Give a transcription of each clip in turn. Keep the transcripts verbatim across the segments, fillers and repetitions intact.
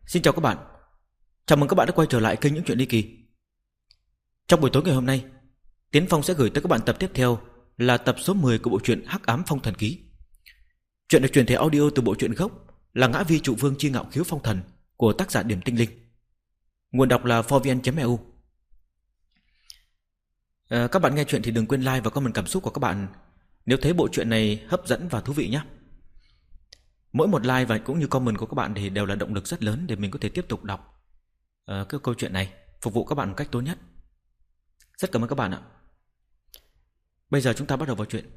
Xin chào các bạn. Chào mừng các bạn đã quay trở lại kênh Những Chuyện Ly Kỳ. Trong buổi tối ngày hôm nay, Tiến Phong sẽ gửi tới các bạn tập tiếp theo là tập số mười của bộ truyện Hắc Ám Phong Thần Ký. Chuyện được truyền thể audio từ bộ truyện gốc là Ngã Vi Trụ Vương Chi Ngạo Khiếu Phong Thần của tác giả Điểm Tinh Linh. Nguồn đọc là forvn chấm e u. à, Các bạn nghe chuyện thì đừng quên like và comment cảm xúc của các bạn nếu thấy bộ truyện này hấp dẫn và thú vị nhé. Mỗi một like và cũng như comment của các bạn thì đều là động lực rất lớn để mình có thể tiếp tục đọc uh, cái câu chuyện này, phục vụ các bạn một cách tốt nhất. Rất cảm ơn các bạn ạ. Bây giờ chúng ta bắt đầu vào chuyện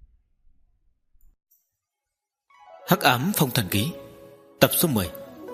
Hắc Ám Phong Thần Ký, tập số mười.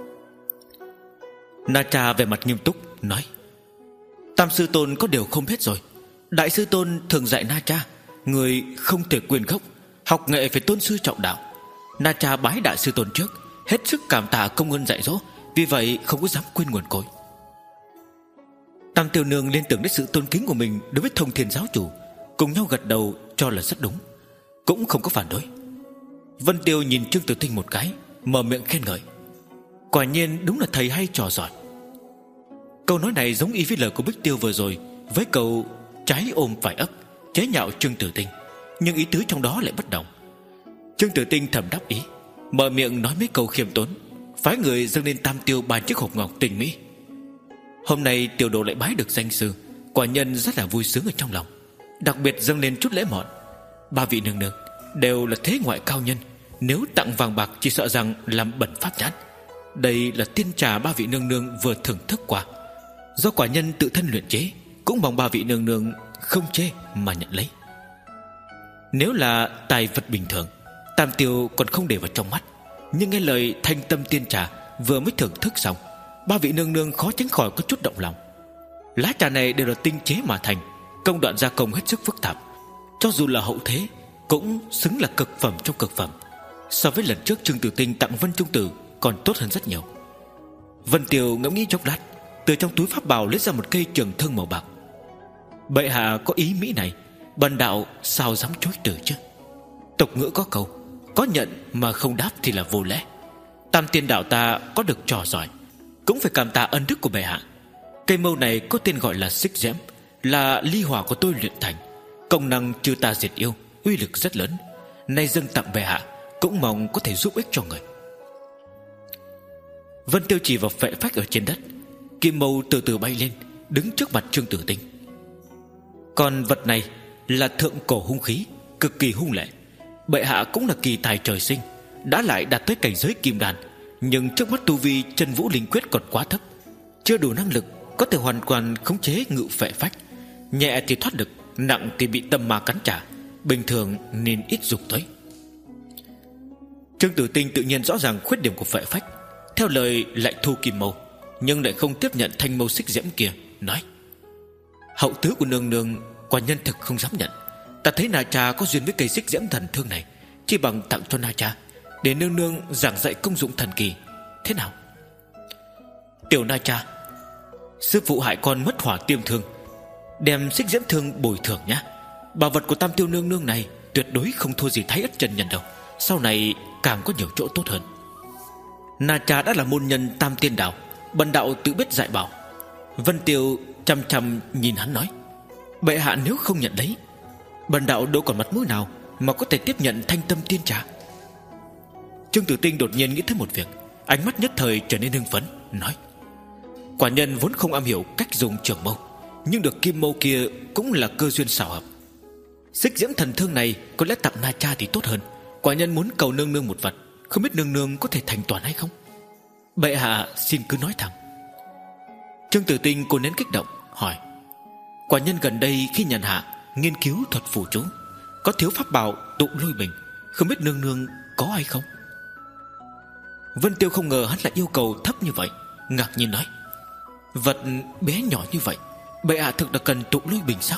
Na Tra về mặt nghiêm túc nói: Tam sư tôn có điều không biết rồi. Đại sư tôn thường dạy Na Tra, người không thể quên gốc, học nghệ phải tôn sư trọng đạo. Na Tra bái đại sư tôn trước, hết sức cảm tạ công ơn dạy dỗ, vì vậy không có dám quên nguồn cội. Tam Tiêu Nương liên tưởng đến sự tôn kính của mình đối với Thông Thiên giáo chủ, cùng nhau gật đầu cho là rất đúng, cũng không có phản đối. Vân Tiêu nhìn Trương Tử Tinh một cái, mở miệng khen ngợi: Quả nhiên đúng là thầy hay trò giỏi. Câu nói này giống y với lời của Bích Tiêu vừa rồi, với câu trái ôm phải ấp, chế nhạo Trương Tử Tinh, nhưng ý tứ trong đó lại bất đồng. Trương Tử Tinh thầm đáp ý, mở miệng nói mấy câu khiêm tốn, phái người dâng lên Tam Tiêu ba chiếc hộp ngọc tinh mỹ. Hôm nay tiểu đồ lại bái được danh sư, quả nhân rất là vui sướng ở trong lòng, đặc biệt dâng lên chút lễ mọn. Ba vị nương nương đều là thế ngoại cao nhân, nếu tặng vàng bạc chỉ sợ rằng làm bẩn pháp nhãn. Đây là tiên trà ba vị nương nương vừa thưởng thức qua, do quả nhân tự thân luyện chế, cũng mong ba vị nương nương không chê mà nhận lấy. Nếu là tài vật bình thường, Tam Tiêu còn không để vào trong mắt, nhưng nghe lời thanh tâm tiên trà vừa mới thưởng thức xong, ba vị nương nương khó tránh khỏi có chút động lòng. Lá trà này đều là tinh chế mà thành, công đoạn gia công hết sức phức tạp, cho dù là hậu thế cũng xứng là cực phẩm trong cực phẩm. So với lần trước Trương Tử Tinh tặng Vân Trung Tử còn tốt hơn rất nhiều. Vân Tiêu ngẫm nghĩ chốc lát, từ trong túi pháp bào lấy ra một cây trường thương màu bạc. Bệ hạ có ý mỹ này, bần đạo sao dám chối từ chứ. Tục ngữ có câu, có nhận mà không đáp thì là vô lễ. Tam tiên đạo ta có được trò giỏi, cũng phải cảm tạ ân đức của bệ hạ. Cây mâu này có tên gọi là xích diễm, là ly hỏa của tôi luyện thành, công năng trừ tà diệt yêu, uy lực rất lớn. Nay dâng tặng bệ hạ, cũng mong có thể giúp ích cho người. Vân Tiêu chỉ vào phệ phách ở trên đất, kim mâu từ từ bay lên, đứng trước mặt Trương Tử Tinh. Còn vật này là thượng cổ hung khí, cực kỳ hung lệ. Bệ hạ cũng là kỳ tài trời sinh, đã lại đạt tới cảnh giới kim đan, nhưng trước mắt tu vi chân vũ linh quyết còn quá thấp, chưa đủ năng lực có thể hoàn toàn khống chế ngự phệ phách. Nhẹ thì thoát được, nặng thì bị tâm ma cắn trả, bình thường nên ít dùng tới. Trương Tử Tinh tự nhiên rõ ràng khuyết điểm của phệ phách, theo lời lại thu kim mâu, nhưng lại không tiếp nhận thanh mâu xích diễm kia, nói: Hậu tứ của nương nương quả nhân thực không dám nhận. Ta thấy Na Cha có duyên với cây xích diễm thần thương này, chỉ bằng tặng cho Na Cha, để nương nương giảng dạy công dụng thần kỳ, thế nào? Tiểu Na Cha, sư phụ hại con mất hỏa tiêm thương, đem xích diễm thương bồi thường nhá. Bảo vật của Tam Tiêu nương nương này tuyệt đối không thua gì Thái Ất chân nhân đâu, sau này càng có nhiều chỗ tốt hơn. Na Cha đã là môn nhân Tam Tiên đạo, bần đạo tự biết dạy bảo. Vân Tiêu chăm chăm nhìn hắn nói: Bệ hạ nếu không nhận lấy, bần đạo đâu còn mặt mũi nào mà có thể tiếp nhận thanh tâm tiên trà. Trương Tử Tinh đột nhiên nghĩ tới một việc, ánh mắt nhất thời trở nên hưng phấn, nói: Quả nhân vốn không am hiểu cách dùng trường mâu, nhưng được kim mâu kia cũng là cơ duyên xảo hợp. Xích diễm thần thương này có lẽ tặng Na Cha thì tốt hơn. Quả nhân muốn cầu nương nương một vật, không biết nương nương có thể thành toàn hay không? Bệ hạ xin cứ nói thẳng. Trương Tử Tinh cố nén kích động hỏi: Quả nhân gần đây khi nhàn hạ nghiên cứu thuật phù chú, có thiếu pháp bảo tụ lôi bình, không biết nương nương có hay không? Vân Tiêu không ngờ hắn lại yêu cầu thấp như vậy, ngạc nhiên nói: Vật bé nhỏ như vậy, bệ hạ thực là cần tụ lôi bình sao?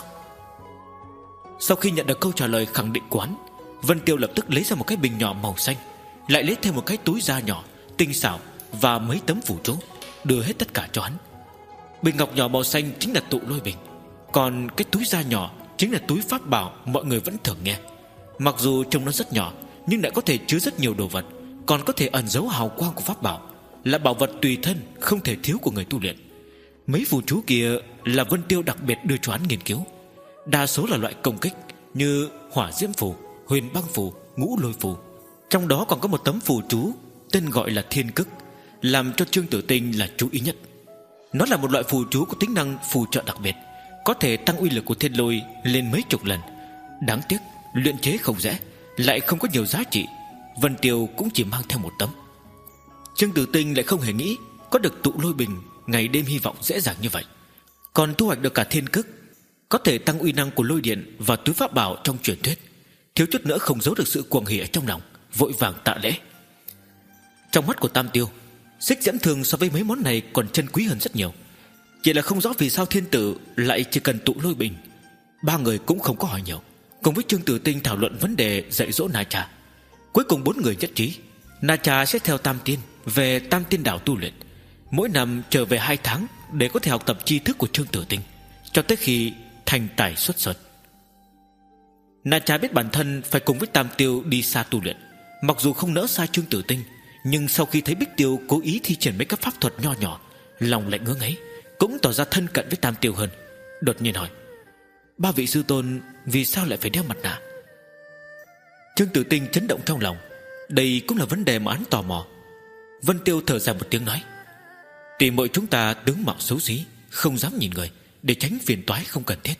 Sau khi nhận được câu trả lời khẳng định của hắn, Vân Tiêu lập tức lấy ra một cái bình nhỏ màu xanh, lại lấy thêm một cái túi da nhỏ tinh xảo và mấy tấm phù chú, đưa hết tất cả cho hắn. Bình ngọc nhỏ màu xanh chính là tụ lôi bình, còn cái túi da nhỏ chính là túi pháp bảo mọi người vẫn thường nghe. Mặc dù trông nó rất nhỏ, nhưng lại có thể chứa rất nhiều đồ vật, còn có thể ẩn giấu hào quang của pháp bảo, là bảo vật tùy thân không thể thiếu của người tu luyện. Mấy phù chú kia là Vân Tiêu đặc biệt đưa cho hắn nghiên cứu. Đa số là loại công kích như hỏa diễm phù, huyền băng phù, ngũ lôi phù. Trong đó còn có một tấm phù chú tên gọi là Thiên Cức, làm cho Trương Tử Tinh là chú ý nhất. Nó là một loại phù chú có tính năng phù trợ đặc biệt, có thể tăng uy lực của thiên lôi lên mấy chục lần. Đáng tiếc luyện chế không dễ, lại không có nhiều giá trị. Vân Tiêu cũng chỉ mang theo một tấm. Trương Tử Tinh lại không hề nghĩ có được tụ lôi bình ngày đêm hy vọng dễ dàng như vậy. Còn thu hoạch được cả Thiên Cức, có thể tăng uy năng của lôi điện và túi pháp bảo trong truyền thuyết. Thiếu chút nữa không giấu được sự cuồng hỉ ở trong lòng, vội vàng tạ lễ. Trong mắt của Tam Tiêu, xích dẫn thường so với mấy món này còn chân quý hơn rất nhiều. Chỉ là không rõ vì sao thiên tử lại chỉ cần tụ lôi bình. Ba người cũng không có hỏi nhiều, cùng với Trương Tử Tinh thảo luận vấn đề dạy dỗ Na Cha. Cuối cùng bốn người nhất trí, Na Cha sẽ theo Tam Tiên về Tam Tiên đảo tu luyện, mỗi năm trở về hai tháng để có thể học tập tri thức của Trương Tử Tinh, cho tới khi thành tài xuất sơn. Na Cha biết bản thân phải cùng với Tam Tiêu đi xa tu luyện, mặc dù không nỡ xa Trương Tử Tinh, nhưng sau khi thấy Bích Tiêu cố ý thi triển mấy các pháp thuật nho nhỏ, lòng lại ngứa ngáy, cũng tỏ ra thân cận với Tam Tiêu hơn. Đột nhiên hỏi: ba vị sư tôn vì sao lại phải đeo mặt nạ? Trương Tử Tinh chấn động trong lòng, đây cũng là vấn đề mà hắn tò mò. Vân Tiêu thở dài một tiếng nói: tỷ muội chúng ta tướng mạo xấu xí, không dám nhìn người, để tránh phiền toái không cần thiết.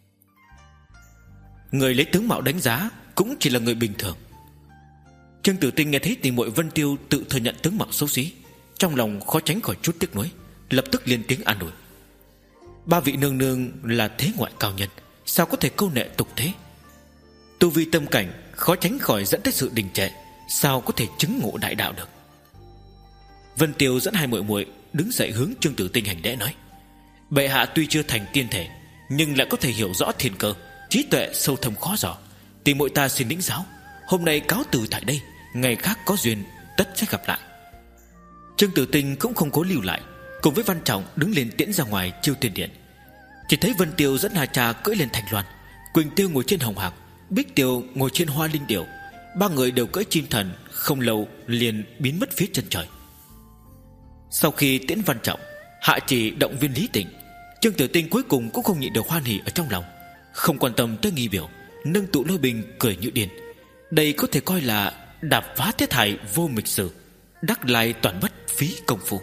Người lấy tướng mạo đánh giá cũng chỉ là người bình thường. Trương Tử Tinh nghe thấy tỷ muội Vân Tiêu tự thừa nhận tướng mạo xấu xí, trong lòng khó tránh khỏi chút tiếc nuối, lập tức lên tiếng an ủi: ba vị nương nương là thế ngoại cao nhân, sao có thể câu nệ tục thế? Tu vi tâm cảnh khó tránh khỏi dẫn tới sự đình trệ, sao có thể chứng ngộ đại đạo được? Vân Tiêu dẫn hai muội muội đứng dậy hướng Trương Tử Tinh hành lễ nói: bệ hạ tuy chưa thành tiên thể, nhưng lại có thể hiểu rõ thiên cơ, trí tuệ sâu thâm khó dò. Tỷ muội ta xin lĩnh giáo, hôm nay cáo từ tại đây, ngày khác có duyên tất sẽ gặp lại. Trương Tử Tinh cũng không cố lưu lại, cùng với Văn Trọng đứng lên tiễn ra ngoài Chiêu Tiên Điện. Chỉ thấy Vân Tiêu dẫn Na Cha cưỡi lên Thanh Loan, Quỳnh Tiêu ngồi trên Hồng Hạc, Bích Tiêu ngồi trên Hoa Linh Điểu. Ba người đều cưỡi chim thần, không lâu liền biến mất phía chân trời. Sau khi tiễn Văn Trọng, hạ chỉ động viên Lý Tịnh, Trương Tử Tinh cuối cùng cũng không nhịn được hoan hỉ ở trong lòng, không quan tâm tới nghi biểu, nâng tụ lôi bình cười như điên. Đây có thể coi là đạp phá thiết hải vô mịch sử, đắc lai toàn bất phí công phu.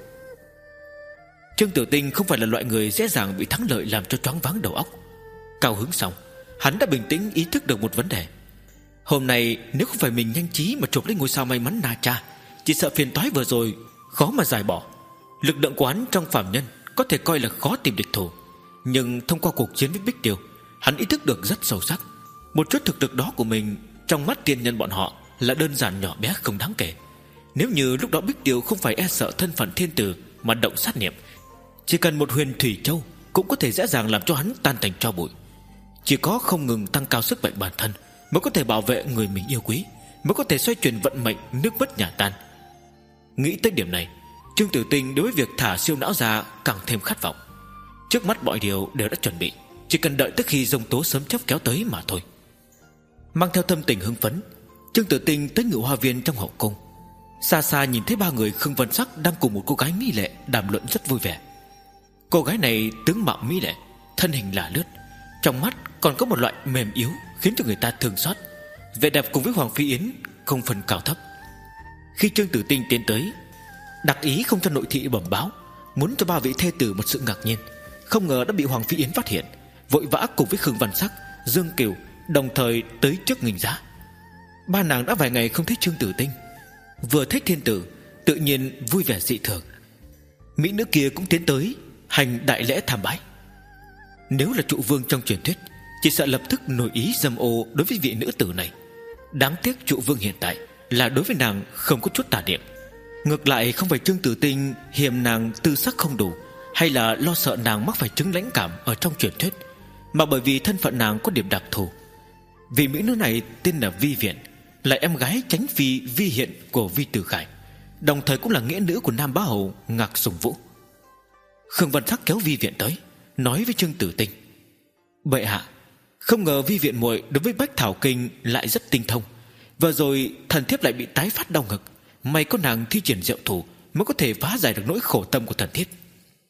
Trương Tử Tinh không phải là loại người dễ dàng bị thắng lợi làm cho choáng váng đầu óc. Cao hứng xong, hắn đã bình tĩnh ý thức được một vấn đề. Hôm nay nếu không phải mình nhanh trí mà chụp lấy ngôi sao may mắn Na Cha, chỉ sợ phiền toái vừa rồi khó mà giải bỏ. Lực lượng của hắn trong phàm nhân có thể coi là khó tìm địch thủ, nhưng thông qua cuộc chiến với Bích Tiêu, hắn ý thức được rất sâu sắc, một chút thực lực đó của mình trong mắt tiên nhân bọn họ là đơn giản nhỏ bé không đáng kể. Nếu như lúc đó Bích Tiêu không phải e sợ thân phận thiên tử mà động sát niệm, chỉ cần một huyền thủy châu cũng có thể dễ dàng làm cho hắn tan thành tro bụi. Chỉ có không ngừng tăng cao sức mạnh bản thân mới có thể bảo vệ người mình yêu quý, mới có thể xoay chuyển vận mệnh nước mất nhà tan. Nghĩ tới điểm này, Trương Tử Tinh đối với việc thả siêu não ra càng thêm khát vọng. Trước mắt mọi điều đều đã chuẩn bị, chỉ cần đợi tới khi giông tố sớm chớp kéo tới mà thôi. Mang theo tâm tình hưng phấn, Trương Tử Tinh tới Ngự Hoa Viên trong hậu cung. Xa xa nhìn thấy ba người Khương Văn Sắc đang cùng một cô gái mỹ lệ đàm luận rất vui vẻ. Cô gái này tướng mạo mỹ lệ, thân hình là lướt, trong mắt còn có một loại mềm yếu khiến cho người ta thương xót. Vẻ đẹp cùng với Hoàng Phi Yến không phân cao thấp. Khi Trương Tử Tinh tiến tới, đặc ý không cho nội thị bẩm báo, muốn cho ba vị thê tử một sự ngạc nhiên, không ngờ đã bị Hoàng Phi Yến phát hiện, vội vã cùng với Khương Văn Sắc, Dương Kiều đồng thời tới trước nghênh giá. Ba nàng đã vài ngày không thấy Trương Tử Tinh, vừa thấy thiên tử tự nhiên vui vẻ dị thường. Mỹ nữ kia cũng tiến tới hành đại lễ tham bái. Nếu là trụ vương trong truyền thuyết, chỉ sợ lập tức nổi ý dâm ô đối với vị nữ tử này. Đáng tiếc trụ vương hiện tại là đối với nàng không có chút tà niệm. Ngược lại không phải Trương Tử Tinh hiềm nàng tư sắc không đủ, hay là lo sợ nàng mắc phải chứng lãnh cảm ở trong truyền thuyết, mà bởi vì thân phận nàng có điểm đặc thù. Vị mỹ nữ này tên là Vi Viện, là em gái chánh phi Vi Hiện của Vi Tử Khải, đồng thời cũng là nghĩa nữ của Nam Bá Hầu Ngạc Sùng Vũ. Khương Văn Sắc kéo Vi Viện tới, nói với Trương Tử Tinh: bệ hạ, không ngờ Vi Viện muội đối với Bách Thảo Kinh lại rất tinh thông. Vừa rồi thần thiếp lại bị tái phát đau ngực, may có nàng thi triển diệu thủ mới có thể phá giải được nỗi khổ tâm của thần thiết.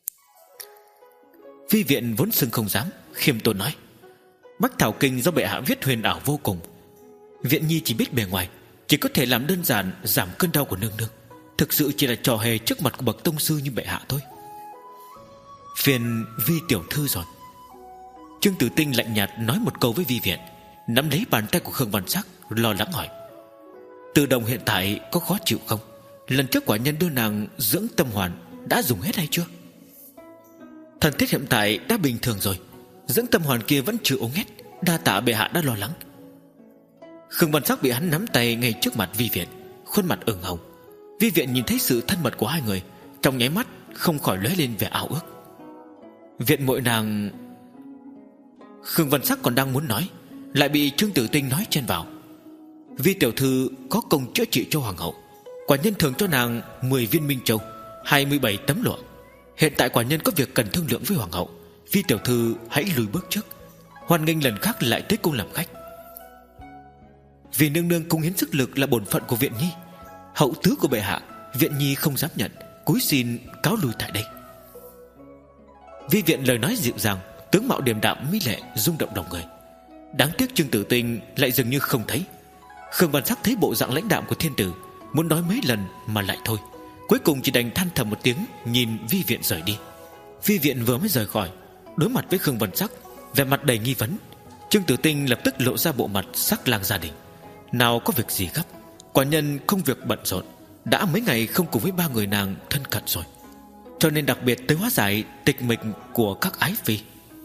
Vi Viện vốn sưng không dám, khiêm tốn nói: Bách Thảo Kinh do bệ hạ viết huyền ảo vô cùng. Viện nhi chỉ biết bề ngoài, chỉ có thể làm đơn giản giảm cơn đau của nương nương, thực sự chỉ là trò hề trước mặt của bậc tông sư như bệ hạ thôi. Phiền Vi tiểu thư rồi. Trương Tử Tinh lạnh nhạt nói một câu với Vi Viện, nắm lấy bàn tay của Khương Văn Sắc, lo lắng hỏi: Từ Đồng hiện tại có khó chịu không? Lần trước quả nhân đưa nàng dưỡng tâm hoàn đã dùng hết hay chưa? Thần thiết hiện tại đã bình thường rồi, dưỡng tâm hoàn kia vẫn chưa uống hết, đa tạ bệ hạ đã lo lắng. Khương Văn Sắc bị hắn nắm tay ngay trước mặt Vi Viện, khuôn mặt ửng hồng. Vi Viện nhìn thấy sự thân mật của hai người, trong nháy mắt không khỏi lóe lên vẻ ao ước. Viện muội nàng... Khương Văn Sắc còn đang muốn nói, lại bị Trương Tử Tinh nói chen vào: Vi tiểu thư có công chữa trị cho hoàng hậu, quả nhân thường cho nàng mười viên minh châu, hai mươi bảy tấm lụa. Hiện tại quả nhân có việc cần thương lượng với hoàng hậu, Vi tiểu thư hãy lùi bước trước, hoan nghênh lần khác lại tới cung làm khách. Vì nương nương cung hiến sức lực là bổn phận của Viện nhi, hậu tứ của bệ hạ, Viện nhi không dám nhận, cúi xin cáo lui tại đây. Vi Viện lời nói dịu dàng, tướng mạo điềm đạm mỹ lệ, rung động lòng người. Đáng tiếc Trương Tử Tinh lại dường như không thấy. Khương Văn Sắc thấy bộ dạng lãnh đạm của thiên tử, muốn nói mấy lần mà lại thôi, cuối cùng chỉ đành than thầm một tiếng, nhìn Vi Viện rời đi. Vi Viện vừa mới rời khỏi, đối mặt với Khương Văn Sắc, vẻ mặt đầy nghi vấn. Trương Tử Tinh lập tức lộ ra bộ mặt sắc lang gia đình: Nào có việc gì gấp, quả nhân công việc bận rộn, đã mấy ngày không cùng với ba người nàng thân cận rồi, cho nên đặc biệt tới hóa giải tịch mịch của các ái phi.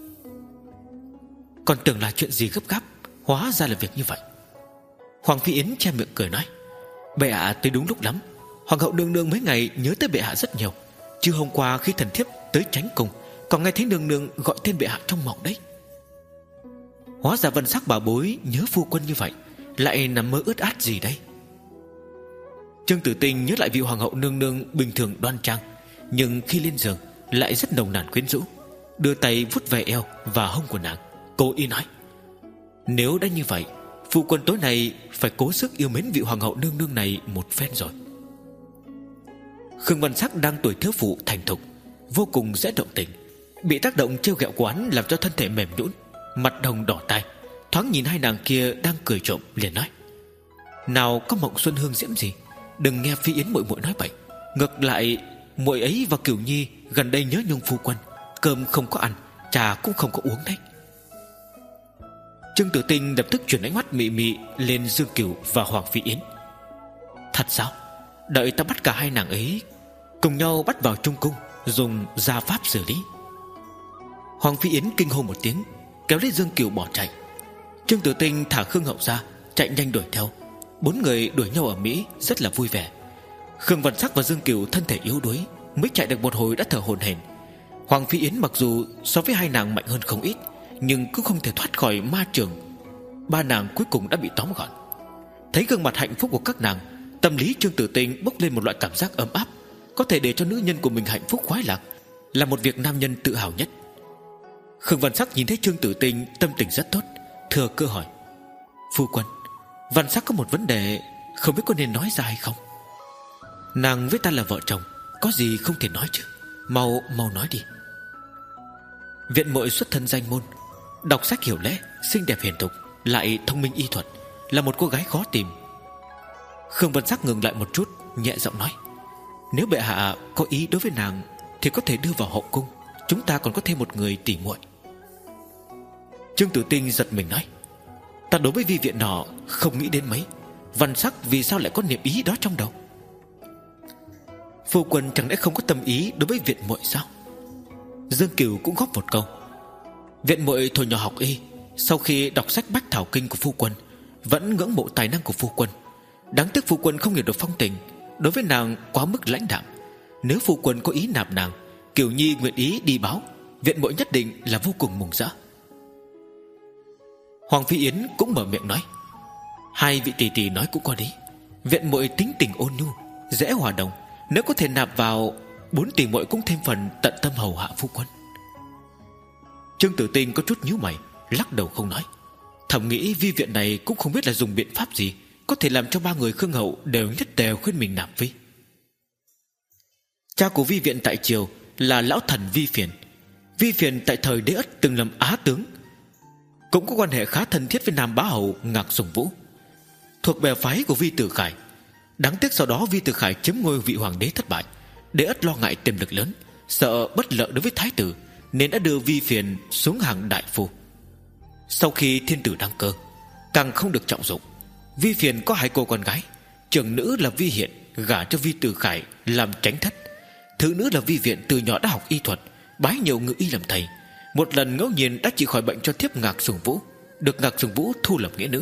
Còn tưởng là chuyện gì gấp gáp, hóa ra là việc như vậy. Hoàng Phi Yến che miệng cười nói: Bệ hạ tới đúng lúc lắm, hoàng hậu nương nương mấy ngày nhớ tới bệ hạ rất nhiều. Chứ hôm qua khi thần thiếp tới tránh cung, còn nghe thấy nương nương gọi tên bệ hạ trong mộng đấy. Hóa ra Vân Sắc bảo bối nhớ phu quân như vậy, lại nằm mơ ướt át gì đây? Trương Tử Tinh nhớ lại vị hoàng hậu nương nương bình thường đoan trang, nhưng khi lên giường lại rất nồng nàn quyến rũ, đưa tay vuốt về eo và hông của nàng, cố ý nói: Nếu đã như vậy, phu quân tối nay phải cố sức yêu mến vị hoàng hậu nương nương này một phen rồi. Khương Văn Sắc đang tuổi thiếu phụ thành thục, vô cùng dễ động tình, bị tác động trêu ghẹo của hắn làm cho thân thể mềm nhũn, mặt đồng đỏ tai, thoáng nhìn hai nàng kia đang cười trộm, liền nói: Nào có mộng xuân hương diễm gì, đừng nghe Phi Yến muội muội nói bậy. Ngược lại muội ấy và Cửu Nhi gần đây nhớ nhung phu quân, cơm không có ăn, trà cũng không có uống đấy. Trương Tử Tinh lập tức chuyển ánh mắt mị mị lên Dương Cửu và Hoàng Phi Yến: Thật sao? Đợi ta bắt cả hai nàng ấy cùng nhau bắt vào trung cung, dùng gia pháp xử lý. Hoàng Phi Yến kinh hô một tiếng, kéo lấy Dương Cửu bỏ chạy. Trương Tử Tinh thả Khương Hậu ra, chạy nhanh đuổi theo. Bốn người đuổi nhau ở Mỹ rất là vui vẻ. Khương Văn Sắc và Dương Cửu thân thể yếu đuối, mới chạy được một hồi đã thở hổn hển. Hoàng Phi Yến mặc dù so với hai nàng mạnh hơn không ít, nhưng cũng không thể thoát khỏi ma trường. Ba nàng cuối cùng đã bị tóm gọn. Thấy gương mặt hạnh phúc của các nàng, tâm lý Trương Tử Tinh bốc lên một loại cảm giác ấm áp. Có thể để cho nữ nhân của mình hạnh phúc khoái lạc là một việc nam nhân tự hào nhất. Khương Văn Sắc nhìn thấy Trương Tử Tinh tâm tình rất tốt, thừa cơ hỏi: Phu quân, Văn Sắc có một vấn đề, không biết có nên nói ra hay không? Nàng với ta là vợ chồng, có gì không thể nói chứ? Mau mau nói đi. Viện muội xuất thân danh môn, đọc sách hiểu lẽ, xinh đẹp hiền thục, lại thông minh y thuật, là một cô gái khó tìm. Khương Văn Sắc ngừng lại một chút, nhẹ giọng nói: Nếu bệ hạ có ý đối với nàng thì có thể đưa vào hậu cung, chúng ta còn có thêm một người tỉ muội. Trương Tử Tinh giật mình nói: Ta đối với Vi Viện nọ không nghĩ đến mấy, Văn Sắc vì sao lại có niệm ý đó trong đầu? Phu quân chẳng lẽ không có tâm ý đối với Viện muội sao? Dương Cửu cũng góp một câu: Viện muội hồi nhỏ học y, sau khi đọc sách Bách Thảo Kinh của phu quân, vẫn ngưỡng mộ tài năng của phu quân. Đáng tiếc phu quân không hiểu được phong tình, đối với nàng quá mức lãnh đạm. Nếu phu quân có ý nạp nàng, Cửu Nhi nguyện ý đi báo, Viện muội nhất định là vô cùng mừng rỡ. Hoàng Phi Yến cũng mở miệng nói: Hai vị tỷ tỷ nói cũng có lý, Viện muội tính tình ôn nhu, dễ hòa đồng, nếu có thể nạp vào, bốn tỷ muội cũng thêm phần tận tâm hầu hạ phu quân. Trương Tử Tinh có chút nhíu mày, lắc đầu không nói. Thầm nghĩ Vi Viện này cũng không biết là dùng biện pháp gì có thể làm cho ba người Khương Hậu đều nhất đều khuyên mình nạp Vi. Cha của Vi Viện tại triều là lão thần Vi Phiền. Vi Phiền tại thời Đế Ất từng làm á tướng, cũng có quan hệ khá thân thiết với Nam Bá Hầu Ngạc Sùng Vũ, thuộc bè phái của Vi Tử Khải. Đáng tiếc sau đó Vi Tử Khải chiếm ngôi vị hoàng đế thất bại. Đế Ất lo ngại tiềm lực lớn, sợ bất lợi đối với thái tử, nên đã đưa Vi Phiền xuống hàng đại phu. Sau khi thiên tử đăng cơ, càng không được trọng dụng. Vi Phiền có hai cô con gái, trưởng nữ là Vi Hiện gả cho Vi Tử Khải làm tránh thất, thứ nữ là Vi Viện từ nhỏ đã học y thuật, bái nhiều ngự y làm thầy. Một lần ngẫu nhiên đã trị khỏi bệnh cho thiếp Ngạc Sùng Vũ, được Ngạc Sùng Vũ thu làm nghĩa nữ.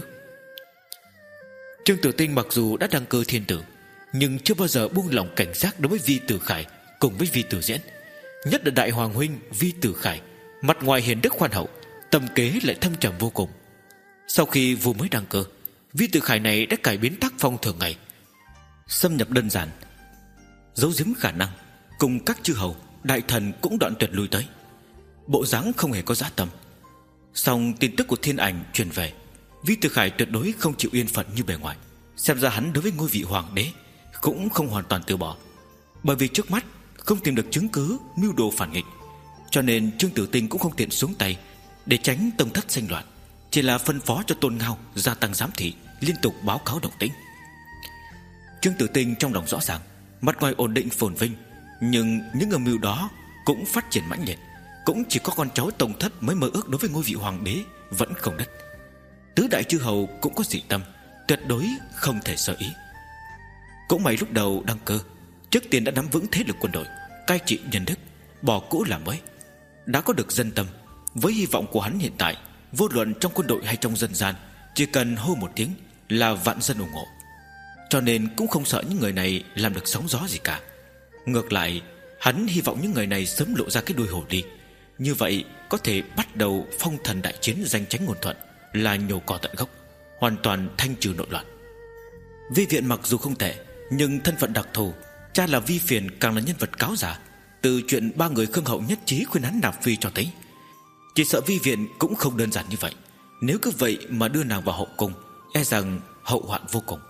Trương Tử Tinh mặc dù đã đăng cơ thiên tử, nhưng chưa bao giờ buông lỏng cảnh giác đối với Vi Tử Khải cùng với Vi Tử Diễn. Nhất là đại hoàng huynh Vi Tử Khải, mặt ngoài hiền đức khoan hậu, tâm kế lại thâm trầm vô cùng. Sau khi vua mới đăng cơ, Vi Tử Khải này đã cải biến tác phong thường ngày, xâm nhập đơn giản, giấu giếm khả năng, cùng các chư hầu đại thần cũng đoạn tuyệt lui tới, bộ dáng không hề có dã tâm. Song tin tức của thiên ảnh truyền về, Vi Tử Khải tuyệt đối không chịu yên phận như bề ngoài. Xem ra hắn đối với ngôi vị hoàng đế cũng không hoàn toàn từ bỏ, bởi vì trước mắt không tìm được chứng cứ mưu đồ phản nghịch, cho nên Trương Tử Tinh cũng không tiện xuống tay để tránh tông thất sinh loạn, chỉ là phân phó cho Tôn Ngao gia tăng giám thị, liên tục báo cáo động tĩnh. Trương Tử Tinh trong lòng rõ ràng, mặt ngoài ổn định phồn vinh, nhưng những âm mưu đó cũng phát triển mãnh liệt. Cũng chỉ có con cháu tông thất mới mơ ước đối với ngôi vị hoàng đế vẫn không đất. Tứ đại chư hầu cũng có dị tâm, tuyệt đối không thể sơ ý. Cũng may lúc đầu đăng cơ, trước tiên đã nắm vững thế lực quân đội, cai trị nhân đức, bỏ cũ làm mới, đã có được dân tâm. Với hy vọng của hắn hiện tại, vô luận trong quân đội hay trong dân gian, chỉ cần hô một tiếng là vạn dân ủng hộ, cho nên cũng không sợ những người này làm được sóng gió gì cả. Ngược lại, hắn hy vọng những người này sớm lộ ra cái đuôi hổ đi, như vậy có thể bắt đầu phong thần đại chiến danh chánh ngôn thuận, là nhổ cỏ tận gốc, hoàn toàn thanh trừ nội loạn. Vi Viện mặc dù không tệ, nhưng thân phận đặc thù, cha là Vi Phiền càng là nhân vật cáo giả. Từ chuyện ba người Khương Hậu nhất trí khuyên hắn nạp phi cho thấy, chỉ sợ Vi Viện cũng không đơn giản như vậy. Nếu cứ vậy mà đưa nàng vào hậu cung, e rằng hậu hoạn vô cùng.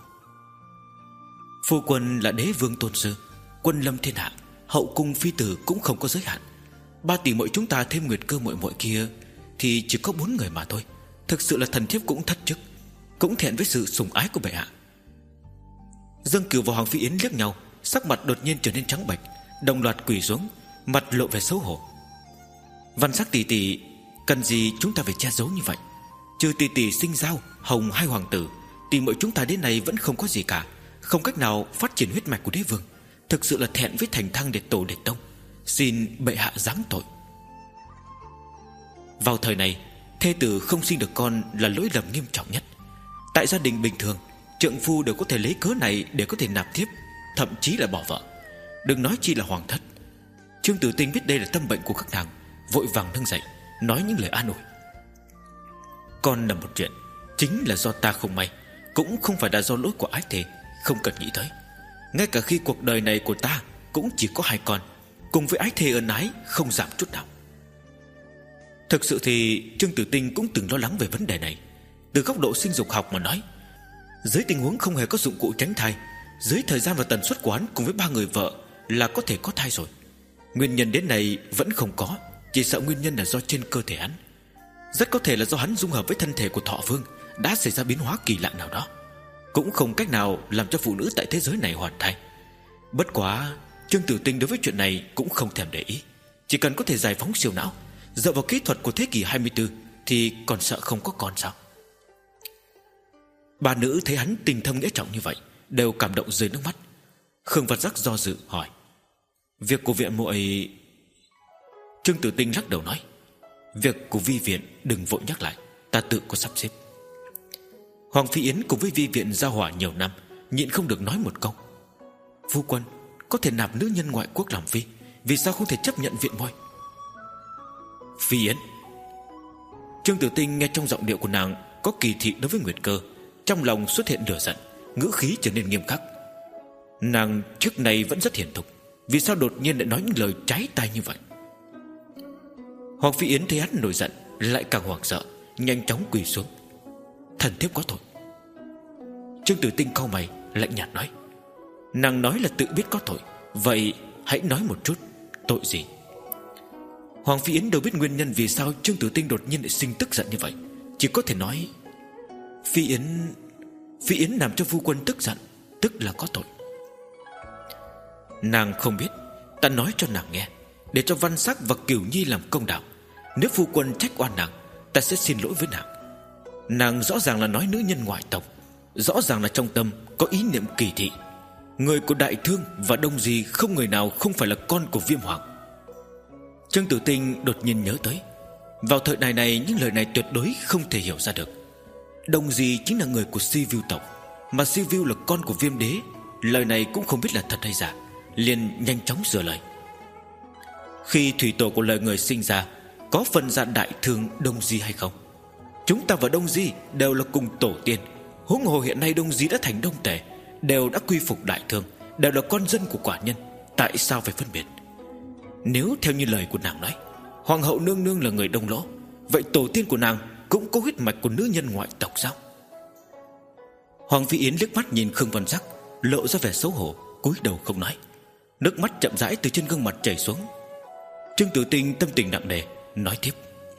Phu quân là đế vương tôn sư, quân lâm thiên hạ, hậu cung phi tử cũng không có giới hạn. Ba tỷ muội chúng ta thêm Nguyệt Cơ muội muội kia thì chỉ có bốn người mà thôi. Thực sự là thần thiếp cũng thất chức, cũng thẹn với sự sủng ái của bệ hạ. Dương Cửu và Hoàng Phi Yến liếc nhau, sắc mặt đột nhiên trở nên trắng bệch, đồng loạt quỳ xuống, mặt lộ vẻ xấu hổ. Văn Sắc tỷ tỷ, cần gì chúng ta phải che giấu như vậy? Trừ tỷ tỷ sinh giao Hồng hai hoàng tử, tỷ muội chúng ta đến nay vẫn không có gì cả, không cách nào phát triển huyết mạch của đế vương. Thực sự là thẹn với thành thăng Đệt Tổ Đệt Tông, xin bệ hạ giáng tội. Vào thời này, thê tử không sinh được con là lỗi lầm nghiêm trọng nhất. Tại gia đình bình thường, trượng phu đều có thể lấy cớ này để có thể nạp thiếp, thậm chí là bỏ vợ, đừng nói chi là hoàng thất. Trương Tử Tinh biết đây là tâm bệnh của các nàng, vội vàng nâng dậy, nói những lời an ủi. Con là một chuyện, chính là do ta không may, cũng không phải là do lỗi của ái thề, không cần nghĩ tới. Ngay cả khi cuộc đời này của ta cũng chỉ có hai con, cùng với ái thề ân ái không giảm chút nào. Thực sự thì Trương Tử Tinh cũng từng lo lắng về vấn đề này. Từ góc độ sinh dục học mà nói, dưới tình huống không hề có dụng cụ tránh thai, dưới thời gian và tần suất của hắn cùng với ba người vợ là có thể có thai rồi. Nguyên nhân đến này vẫn không có, chỉ sợ nguyên nhân là do trên cơ thể hắn. Rất có thể là do hắn dung hợp với thân thể của Thọ Vương đã xảy ra biến hóa kỳ lạ nào đó, cũng không cách nào làm cho phụ nữ tại thế giới này hoàn thai. Bất quá Trương Tử Tinh đối với chuyện này cũng không thèm để ý. Chỉ cần có thể giải phóng siêu não, dựa vào kỹ thuật của thế kỷ hai mươi tư, thì còn sợ không có con sao? Ba nữ thấy hắn tình thâm nghĩa trọng như vậy, đều cảm động rơi nước mắt. Khương Vật Giác do dự hỏi: việc của viện muội? Trương Tử Tinh lắc đầu nói: việc của Vi viện đừng vội nhắc lại, ta tự có sắp xếp. Hoàng Phi Yến cùng với Vi viện giao hỏa nhiều năm, nhịn không được nói một câu: phu quân có thể nạp nữ nhân ngoại quốc làm phi, vì sao không thể chấp nhận viện muội? Phi Yến. Trương Tử Tinh nghe trong giọng điệu của nàng có kỳ thị đối với Nguyệt Cơ, trong lòng xuất hiện lửa giận, ngữ khí trở nên nghiêm khắc. Nàng trước nay vẫn rất hiền thục, vì sao đột nhiên lại nói những lời trái tai như vậy? Hoàng Phi Yến thấy hắn nổi giận, lại càng hoảng sợ, nhanh chóng quỳ xuống: thần thiếp có tội. Trương Tử Tinh cau mày, lạnh nhạt nói: nàng nói là tự biết có tội, vậy hãy nói một chút, tội gì? Hoàng Phi Yến đâu biết nguyên nhân vì sao Trương Tử Tinh đột nhiên lại sinh tức giận như vậy, chỉ có thể nói: Phi Yến Phi Yến làm cho phu quân tức giận, tức là có tội. Nàng không biết, ta nói cho nàng nghe, để cho Văn Sắc và Cửu Nhi làm công đạo. Nếu phu quân trách oan nàng, ta sẽ xin lỗi với nàng. Nàng rõ ràng là nói nữ nhân ngoại tộc, rõ ràng là trong tâm có ý niệm kỳ thị. Người của Đại Thương và Đông Di không người nào không phải là con của Viêm Hoàng. Trương Tử Tinh đột nhiên nhớ tới, vào thời đại này những lời này tuyệt đối không thể hiểu ra được. Đông Di chính là người của Si Viu tộc, mà Si Viu là con của Viêm Đế. Lời này cũng không biết là thật hay giả, liền nhanh chóng sửa lời. Khi thủy tổ của lời người sinh ra có phân ra Đại Thương Đông Di hay không? Chúng ta và Đông Di đều là cùng tổ tiên. Huống hồ hiện nay Đông Di đã thành Đông Tề, đều đã quy phục Đại Thương, đều là con dân của quả nhân, tại sao phải phân biệt? Nếu theo như lời của nàng nói, Hoàng hậu nương nương là người Đông Lỗ, vậy tổ tiên của nàng cũng có huyết mạch của nữ nhân ngoại tộc sao? Hoàng Phi Yến liếc mắt nhìn Khương Văn Sắc, lộ ra vẻ xấu hổ, cúi đầu không nói. Nước mắt chậm rãi từ trên gương mặt chảy xuống. Trương Tử Tinh tâm tình nặng nề nói tiếp: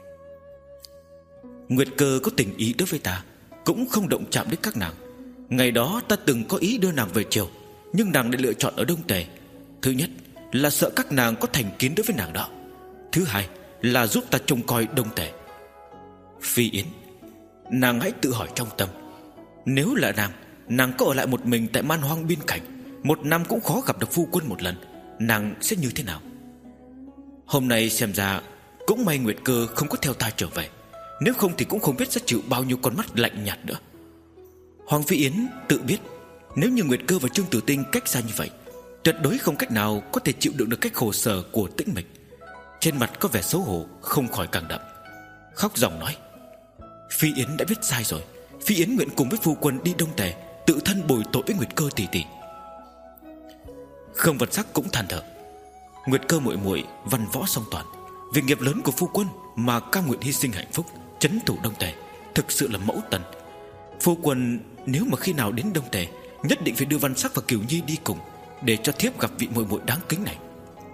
Nguyệt Cơ có tình ý đối với ta, cũng không động chạm đến các nàng. Ngày đó ta từng có ý đưa nàng về triều, nhưng nàng lại lựa chọn ở Đông Tề. Thứ nhất là sợ các nàng có thành kiến đối với nàng đó, thứ hai là giúp ta trông coi Đông Tề. Phi Yến, nàng hãy tự hỏi trong tâm, nếu là nàng, nàng có ở lại một mình tại man hoang biên cảnh, một năm cũng khó gặp được phu quân một lần, nàng sẽ như thế nào? Hôm nay xem ra cũng may Nguyệt Cơ không có theo ta trở về, nếu không thì cũng không biết sẽ chịu bao nhiêu con mắt lạnh nhạt nữa. Hoàng Phi Yến tự biết, nếu như Nguyệt Cơ và Trương Tử Tinh cách xa như vậy, tuyệt đối không cách nào có thể chịu đựng được cách khổ sở của Tĩnh Mịch. Trên mặt có vẻ xấu hổ không khỏi càng đậm, khóc ròng nói: Phi Yến đã biết sai rồi, Phi Yến nguyện cùng với phu quân đi Đông Tề, tự thân bồi tội với Nguyệt Cơ tỷ tỷ. Khương Văn Sắc cũng than thở: Nguyệt Cơ muội muội văn võ song toàn, vì nghiệp lớn của phu quân mà cam nguyện hy sinh hạnh phúc, trấn thủ Đông Tề, thực sự là mẫu tần. Phu quân nếu mà khi nào đến Đông Tề, nhất định phải đưa Văn Sắc và Cửu Nhi đi cùng, để cho thiếp gặp vị muội muội đáng kính này.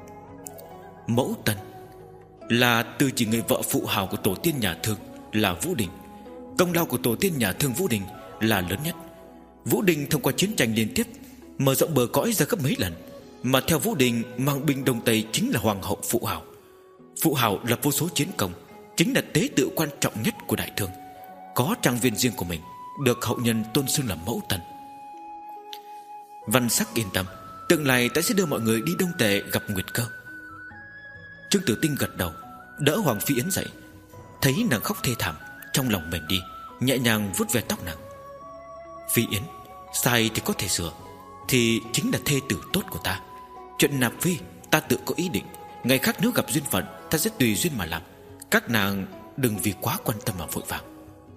Mẫu tần là từ chỉ người vợ phụ hào của tổ tiên nhà Thương là Vũ Đình. Công lao của tổ tiên nhà Thương Vũ Đình là lớn nhất. Vũ Đình thông qua chiến tranh liên tiếp mở rộng bờ cõi ra gấp mấy lần, mà theo Vũ Đình mang binh Đông Tây chính là hoàng hậu Phụ Hào. Phụ Hào lập vô số chiến công, chính là tế tự quan trọng nhất của Đại Thương, có trang viên riêng của mình, được hậu nhân tôn xưng là mẫu tần. Văn Sắc yên tâm, tương lai ta sẽ đưa mọi người đi Đông Tề gặp Nguyệt Cơ. Trương Tử Tinh gật đầu, đỡ Hoàng Phi Yến dậy. Thấy nàng khóc thê thảm, trong lòng mềm đi, nhẹ nhàng vuốt ve tóc nàng. Phi Yến, sai thì có thể sửa, thì chính là thê tử tốt của ta. Chuyện nạp phi ta tự có ý định, ngày khác nếu gặp duyên phận, ta sẽ tùy duyên mà làm. Các nàng đừng vì quá quan tâm mà vội vàng.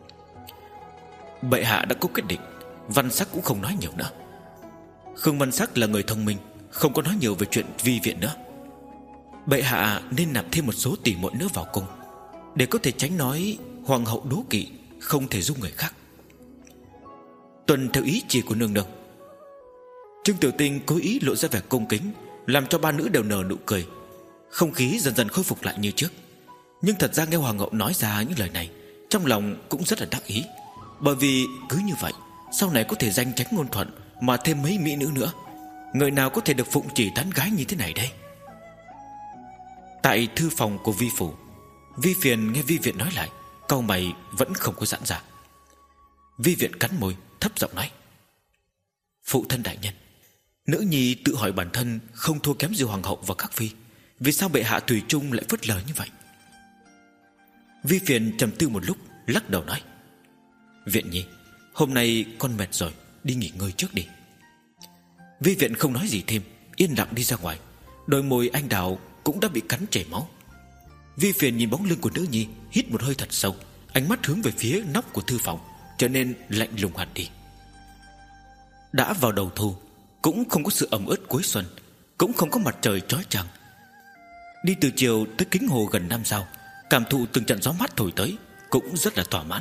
Bệ hạ đã có quyết định, Văn Sắc cũng không nói nhiều nữa. Khương Văn Sắc là người thông minh, không có nói nhiều về chuyện vi viện nữa. Bệ hạ nên nạp thêm một số tỷ muội nữa vào cung, để có thể tránh nói hoàng hậu đố kỵ, không thể dung người khác. Tuân theo ý chỉ của nương nương. Trương Tiểu Tinh cố ý lộ ra vẻ cung kính, làm cho ba nữ đều nở nụ cười. Không khí dần dần khôi phục lại như trước. Nhưng thật ra nghe hoàng hậu nói ra những lời này, trong lòng cũng rất là đắc ý, bởi vì cứ như vậy sau này có thể danh tránh ngôn thuận, mà thêm mấy mỹ nữ nữa. Người nào có thể được phụng chỉ tán gái như thế này đây? Tại thư phòng của Vi phủ, Vi Phiền nghe Vi Viện nói lại, cau mày vẫn không có giãn ra. Vi Viện cắn môi thấp giọng nói: Phụ thân đại nhân, nữ nhi tự hỏi bản thân không thua kém gì hoàng hậu và các phi, vì sao bệ hạ thủy chung lại phớt lờ như vậy? Vi Phiền trầm tư một lúc, lắc đầu nói: Viện nhi, hôm nay con mệt rồi, đi nghỉ ngơi trước đi. Vi Viện không nói gì thêm, yên lặng đi ra ngoài. Đôi môi anh đào cũng đã bị cắn chảy máu. Vi Phiền nhìn bóng lưng của nữ nhi, hít một hơi thật sâu, ánh mắt hướng về phía nóc của thư phòng, trở nên lạnh lùng hẳn đi. Đã vào đầu thu, cũng không có sự ẩm ướt cuối xuân, cũng không có mặt trời chói chang. Đi từ chiều tới Kính Hồ gần năm sao, cảm thụ từng trận gió mát thổi tới, cũng rất là thỏa mãn.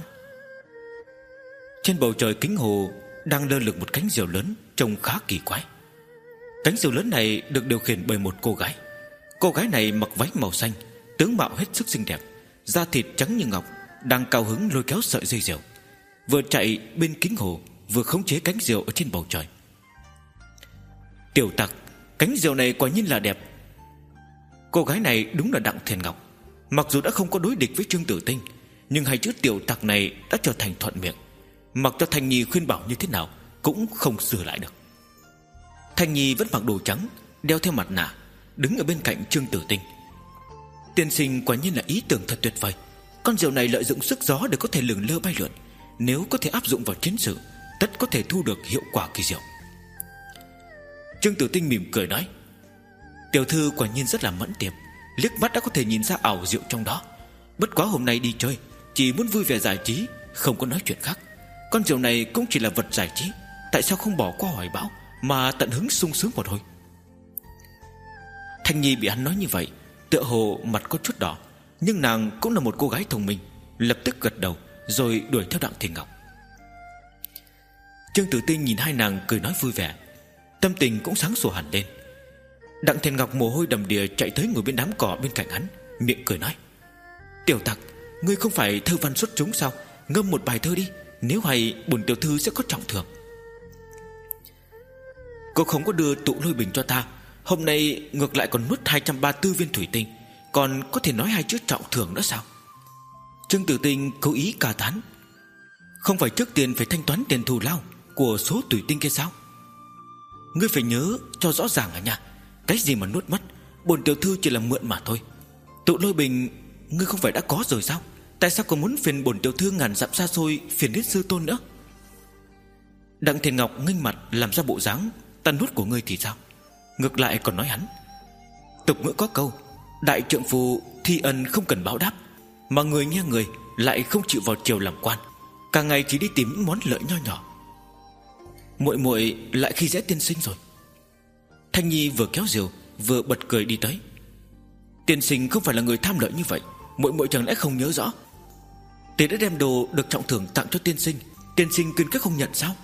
Trên bầu trời Kính Hồ đang lơ lửng một cánh diều lớn, trông khá kỳ quái. Cánh diều lớn này được điều khiển bởi một cô gái. Cô gái này mặc váy màu xanh, tướng mạo hết sức xinh đẹp, da thịt trắng như ngọc, đang cao hứng lôi kéo sợi dây diều, vừa chạy bên kính hồ vừa khống chế cánh diều ở trên bầu trời. Tiểu tặc, cánh diều này quả nhiên là đẹp. Cô gái này đúng là Đặng Thiền Ngọc. Mặc dù đã không có đối địch với Trương Tử Tinh, nhưng hai chữ tiểu tặc này đã trở thành thuận miệng. Mặc cho Thanh Nhi khuyên bảo như thế nào cũng không sửa lại được. Thanh Nhi vẫn mặc đồ trắng, đeo theo mặt nạ, đứng ở bên cạnh Trương Tử Tinh. Tiên sinh quả nhiên là ý tưởng thật tuyệt vời. Con diều này lợi dụng sức gió để có thể lửng lơ bay lượn, nếu có thể áp dụng vào chiến sự, tất có thể thu được hiệu quả kỳ diệu. Trương Tử Tinh mỉm cười nói: Tiểu thư quả nhiên rất là mẫn tiệp, liếc mắt đã có thể nhìn ra ảo diệu trong đó. Bất quá hôm nay đi chơi chỉ muốn vui vẻ giải trí, không có nói chuyện khác. Con diều này cũng chỉ là vật giải trí, tại sao không bỏ qua hoài bão mà tận hứng sung sướng một hồi. Thanh Nhi bị hắn nói như vậy, tựa hồ mặt có chút đỏ, nhưng nàng cũng là một cô gái thông minh, lập tức gật đầu rồi đuổi theo Đặng Thiền Ngọc. Trương Tử Tinh nhìn hai nàng cười nói vui vẻ, tâm tình cũng sáng sủa hẳn lên. Đặng Thiền Ngọc mồ hôi đầm đìa chạy tới ngồi bên đám cỏ bên cạnh hắn, miệng cười nói: Tiểu tặc, ngươi không phải thơ văn xuất chúng sao? Ngâm một bài thơ đi, nếu hay bổn tiểu thư sẽ có trọng thưởng. Cô không có đưa tụ lôi bình cho ta, hôm nay ngược lại còn nuốt hai trăm ba mươi tư viên thủy tinh, còn có thể nói hai chữ trọng thưởng nữa sao? Trương Tử Tinh cố ý ca tán: Không phải trước tiên phải thanh toán tiền thù lao của số thủy tinh kia sao? Ngươi phải nhớ cho rõ ràng à nha. Cái gì mà nuốt mất, bổn tiểu thư chỉ là mượn mà thôi. Tụ lôi bình ngươi không phải đã có rồi sao? Tại sao còn muốn phiền bổn tiểu thư ngàn dặm xa xôi, phiền đến sư tôn nữa? Đặng Thiền Ngọc nghênh mặt làm ra bộ dáng ta nuốt của ngươi thì sao? Ngược lại còn nói hắn: Tục ngữ có câu, đại trượng phu thi ân không cần báo đáp, mà người nghe người lại không chịu vào triều làm quan, cả ngày chỉ đi tìm những món lợi nho nhỏ. Muội muội lại khi dễ tiên sinh rồi. Thanh Nhi vừa kéo diều vừa bật cười đi tới: Tiên sinh không phải là người tham lợi như vậy, muội muội chẳng lẽ không nhớ rõ? Tỷ đã đem đồ được trọng thưởng tặng cho tiên sinh, tiên sinh kiên quyết không nhận sao?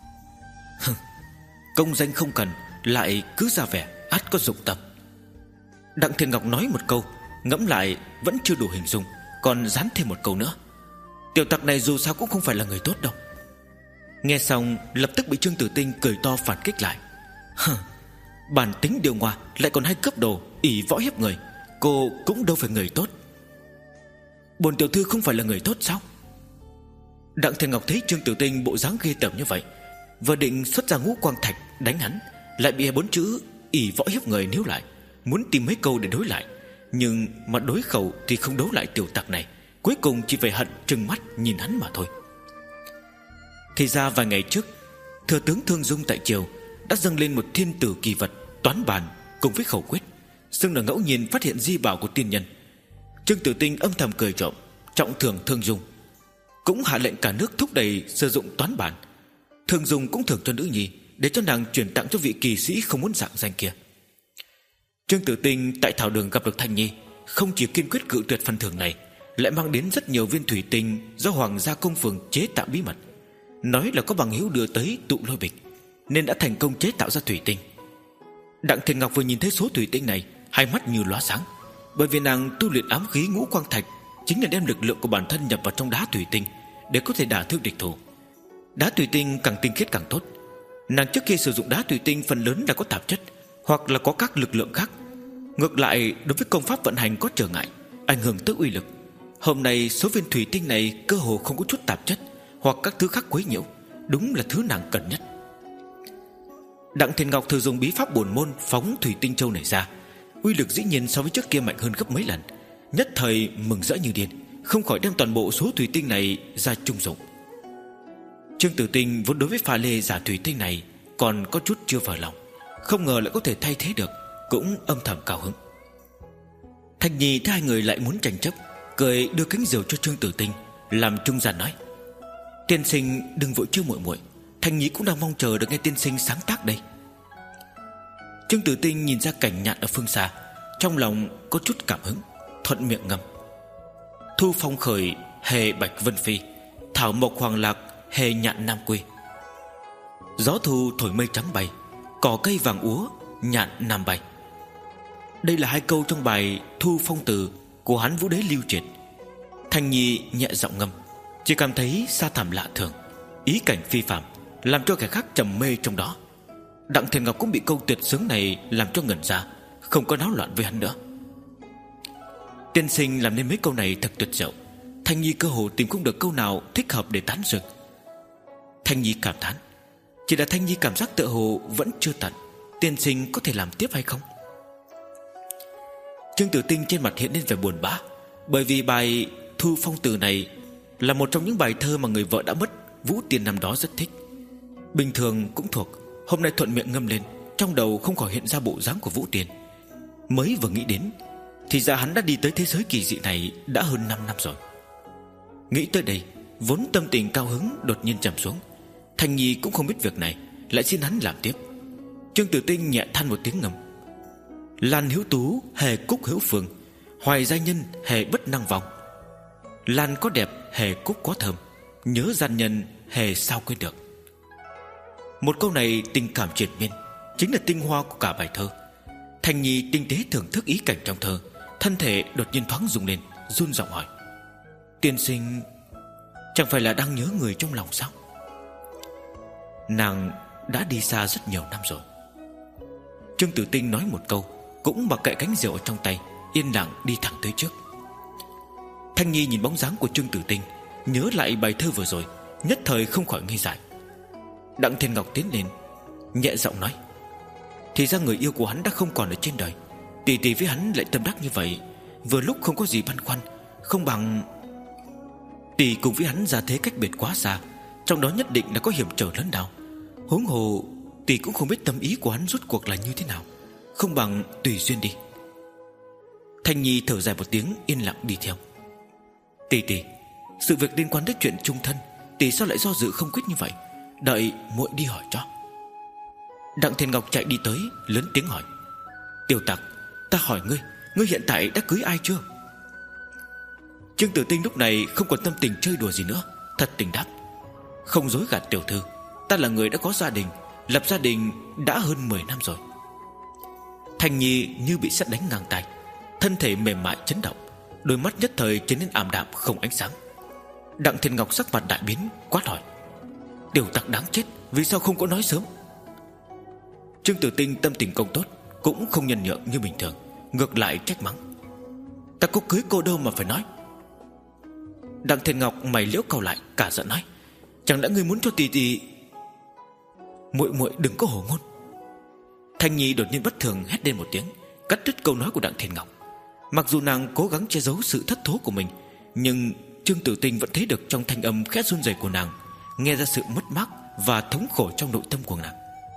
Công danh không cần, lại cứ ra vẻ ắt có dụng tâm. Đặng Thiền Ngọc nói một câu, ngẫm lại vẫn chưa đủ hình dung, còn dán thêm một câu nữa: Tiểu tặc này dù sao cũng không phải là người tốt đâu. Nghe xong lập tức bị Trương Tử Tinh cười to phản kích lại: Bản tính điều hòa lại còn hay cướp đồ, ỷ võ hiếp người, cô cũng đâu phải người tốt. Bổn tiểu thư không phải là người tốt sao? Đặng Thiền Ngọc thấy Trương Tử Tinh bộ dáng ghê tởm như vậy, vừa định xuất ra ngũ quang thạch đánh hắn, lại bị bốn chữ ỷ võ hiếp người níu lại, muốn tìm mấy câu để đối lại, nhưng mà đối khẩu thì không đấu lại tiểu tặc này, cuối cùng chỉ phải hận trừng mắt nhìn hắn mà thôi. Thì ra vài ngày trước, thừa tướng Thương Dung tại triều đã dâng lên một thiên tử kỳ vật toán bàn cùng với khẩu quyết, xưng là ngẫu nhiên phát hiện di bảo của tiên nhân. Trương Tử Tinh âm thầm cười trộm, trọng thưởng Thương Dung, cũng hạ lệnh cả nước thúc đẩy sử dụng toán bản. Thương Dung cũng thưởng cho nữ nhi, để cho nàng chuyển tặng cho vị kỳ sĩ không muốn dạng danh kia. Trương Tử Tinh tại thảo đường gặp được Thanh Nhi, không chỉ kiên quyết cự tuyệt phần thưởng này, lại mang đến rất nhiều viên thủy tinh do Hoàng gia công phường chế tạo bí mật, nói là có bằng hữu đưa tới tụ lôi bịch, nên đã thành công chế tạo ra thủy tinh. Đặng Thiền Ngọc vừa nhìn thấy số thủy tinh này, hai mắt như lóa sáng, bởi vì nàng tu luyện ám khí ngũ quang thạch chính là đem lực lượng của bản thân nhập vào trong đá thủy tinh để có thể đả thương địch thủ. Đá thủy tinh càng tinh khiết càng tốt. Nàng trước khi sử dụng đá thủy tinh phần lớn là có tạp chất hoặc là có các lực lượng khác, ngược lại đối với công pháp vận hành có trở ngại, ảnh hưởng tới uy lực. Hôm nay số viên thủy tinh này cơ hồ không có chút tạp chất hoặc các thứ khác quấy nhiễu, đúng là thứ nàng cần nhất. Đặng Thiền Ngọc thử dùng bí pháp bổn môn phóng thủy tinh châu này ra, uy lực dĩ nhiên so với trước kia mạnh hơn gấp mấy lần. Nhất thời mừng rỡ như điên, không khỏi đem toàn bộ số thủy tinh này ra trung dụng. Trương Tử Tinh vốn đối với pha lê giả thủy tinh này còn có chút chưa vừa lòng, không ngờ lại có thể thay thế được, cũng âm thầm cao hứng. Thanh Nhi thấy hai người lại muốn tranh chấp, cười đưa cánh diều cho Trương Tử Tinh làm trung gian nói: Tiên sinh đừng vội chưa muội muội, Thanh Nhi cũng đang mong chờ được nghe tiên sinh sáng tác đây. Trương Tử Tinh nhìn ra cảnh nhạn ở phương xa, trong lòng có chút cảm hứng, thuận miệng ngâm: Thu phong khởi hề bạch vân phi, thảo mộc hoàng lạc hề nhạn nam quy. Gió thu thổi mây trắng bay, cỏ cây vàng úa, nhạn nam bay. Đây là hai câu trong bài Thu Phong Từ của Hán Vũ Đế lưu truyền. Thanh Nhi nhẹ giọng ngâm, chỉ cảm thấy xa thẳm lạ thường, ý cảnh phi phàm, làm cho kẻ khác trầm mê trong đó. Đặng Thiền Ngọc cũng bị câu tuyệt sướng này làm cho ngẩn ra, không có náo loạn với hắn nữa. Tiên sinh làm nên mấy câu này thật tuyệt diệu. Thanh Nhi cơ hồ tìm không được câu nào thích hợp để tán dương. Thanh Nhi cảm thán, chỉ là Thanh Nhi cảm giác tựa hồ vẫn chưa tận. Tiên sinh có thể làm tiếp hay không? Trương Tử Tinh trên mặt hiện lên vẻ buồn bã, bởi vì bài Thu Phong Từ này là một trong những bài thơ mà người vợ đã mất Vũ Tiên năm đó rất thích. Bình thường cũng thuộc, hôm nay thuận miệng ngâm lên, trong đầu không khỏi hiện ra bộ dáng của Vũ Tiên. Mới vừa nghĩ đến, thì ra hắn đã đi tới thế giới kỳ dị này đã hơn năm năm rồi. Nghĩ tới đây, vốn tâm tình cao hứng đột nhiên trầm xuống. Thanh Nhi cũng không biết việc này, lại xin hắn làm tiếp. Trương Tử Tinh nhẹ than một tiếng ngầm: Lan hữu tú hề cúc hữu phương, hoài giai nhân hề bất năng vong. Lan có đẹp hề cúc có thơm, nhớ gian nhân hề sao quên được. Một câu này tình cảm triền miên, chính là tinh hoa của cả bài thơ. Thanh Nhi tinh tế thưởng thức ý cảnh trong thơ, thân thể đột nhiên thoáng rung lên, run giọng hỏi: Tiên sinh chẳng phải là đang nhớ người trong lòng sao? Nàng đã đi xa rất nhiều năm rồi. Trương Tử Tinh nói một câu, cũng mặc kệ cánh rượu ở trong tay, yên lặng đi thẳng tới trước. Thanh Nhi nhìn bóng dáng của Trương Tử Tinh, nhớ lại bài thơ vừa rồi, nhất thời không khỏi nghi dại. Đặng Thiên Ngọc tiến lên, nhẹ giọng nói: Thì ra người yêu của hắn đã không còn ở trên đời. Tỷ tỷ với hắn lại tâm đắc như vậy, vừa lúc không có gì băn khoăn. Không bằng tỷ cùng với hắn ra thế cách biệt quá xa, trong đó nhất định là có hiểm trở lớn nào. Huống hồ tỷ cũng không biết tâm ý của hắn rốt cuộc là như thế nào, không bằng tùy duyên đi. Thanh Nhi thở dài một tiếng, yên lặng đi theo. Tỷ tỷ, sự việc liên quan đến chuyện chung thân, tỷ sao lại do dự không quyết như vậy? Đợi muội đi hỏi cho. Đặng Thiên Ngọc chạy đi tới, lớn tiếng hỏi: Tiểu Tặc, ta hỏi ngươi, ngươi hiện tại đã cưới ai chưa? Trương Tử Tinh lúc này không còn tâm tình chơi đùa gì nữa, thật tình đáp: Không dối gạt tiểu thư, ta là người đã có gia đình, lập gia đình đã hơn mười năm rồi. Thanh Nhi như bị sét đánh ngang tay, thân thể mềm mại chấn động, đôi mắt nhất thời trở nên ảm đạm không ánh sáng. Đặng Thiên Ngọc sắc mặt đại biến, quát hỏi: Tiểu Tặc đáng chết, vì sao không có nói sớm? Trương Tử Tinh tâm tình công tốt, cũng không nhân nhượng như bình thường, ngược lại trách mắng: Ta có cưới cô đâu mà phải nói. Đặng Thiên Ngọc mày liễu cau lại, cả giận nói: Chẳng lẽ ngươi muốn cho tỷ tỷ... Muội muội đừng có hồ ngôn. Thanh Nhi đột nhiên bất thường hét lên một tiếng, cắt đứt câu nói của Đặng Thiên Ngọc. Mặc dù nàng cố gắng che giấu sự thất thố của mình, nhưng Trương Tử Tinh vẫn thấy được trong thanh âm khẽ run rẩy của nàng nghe ra sự mất mát và thống khổ trong nội tâm của nàng.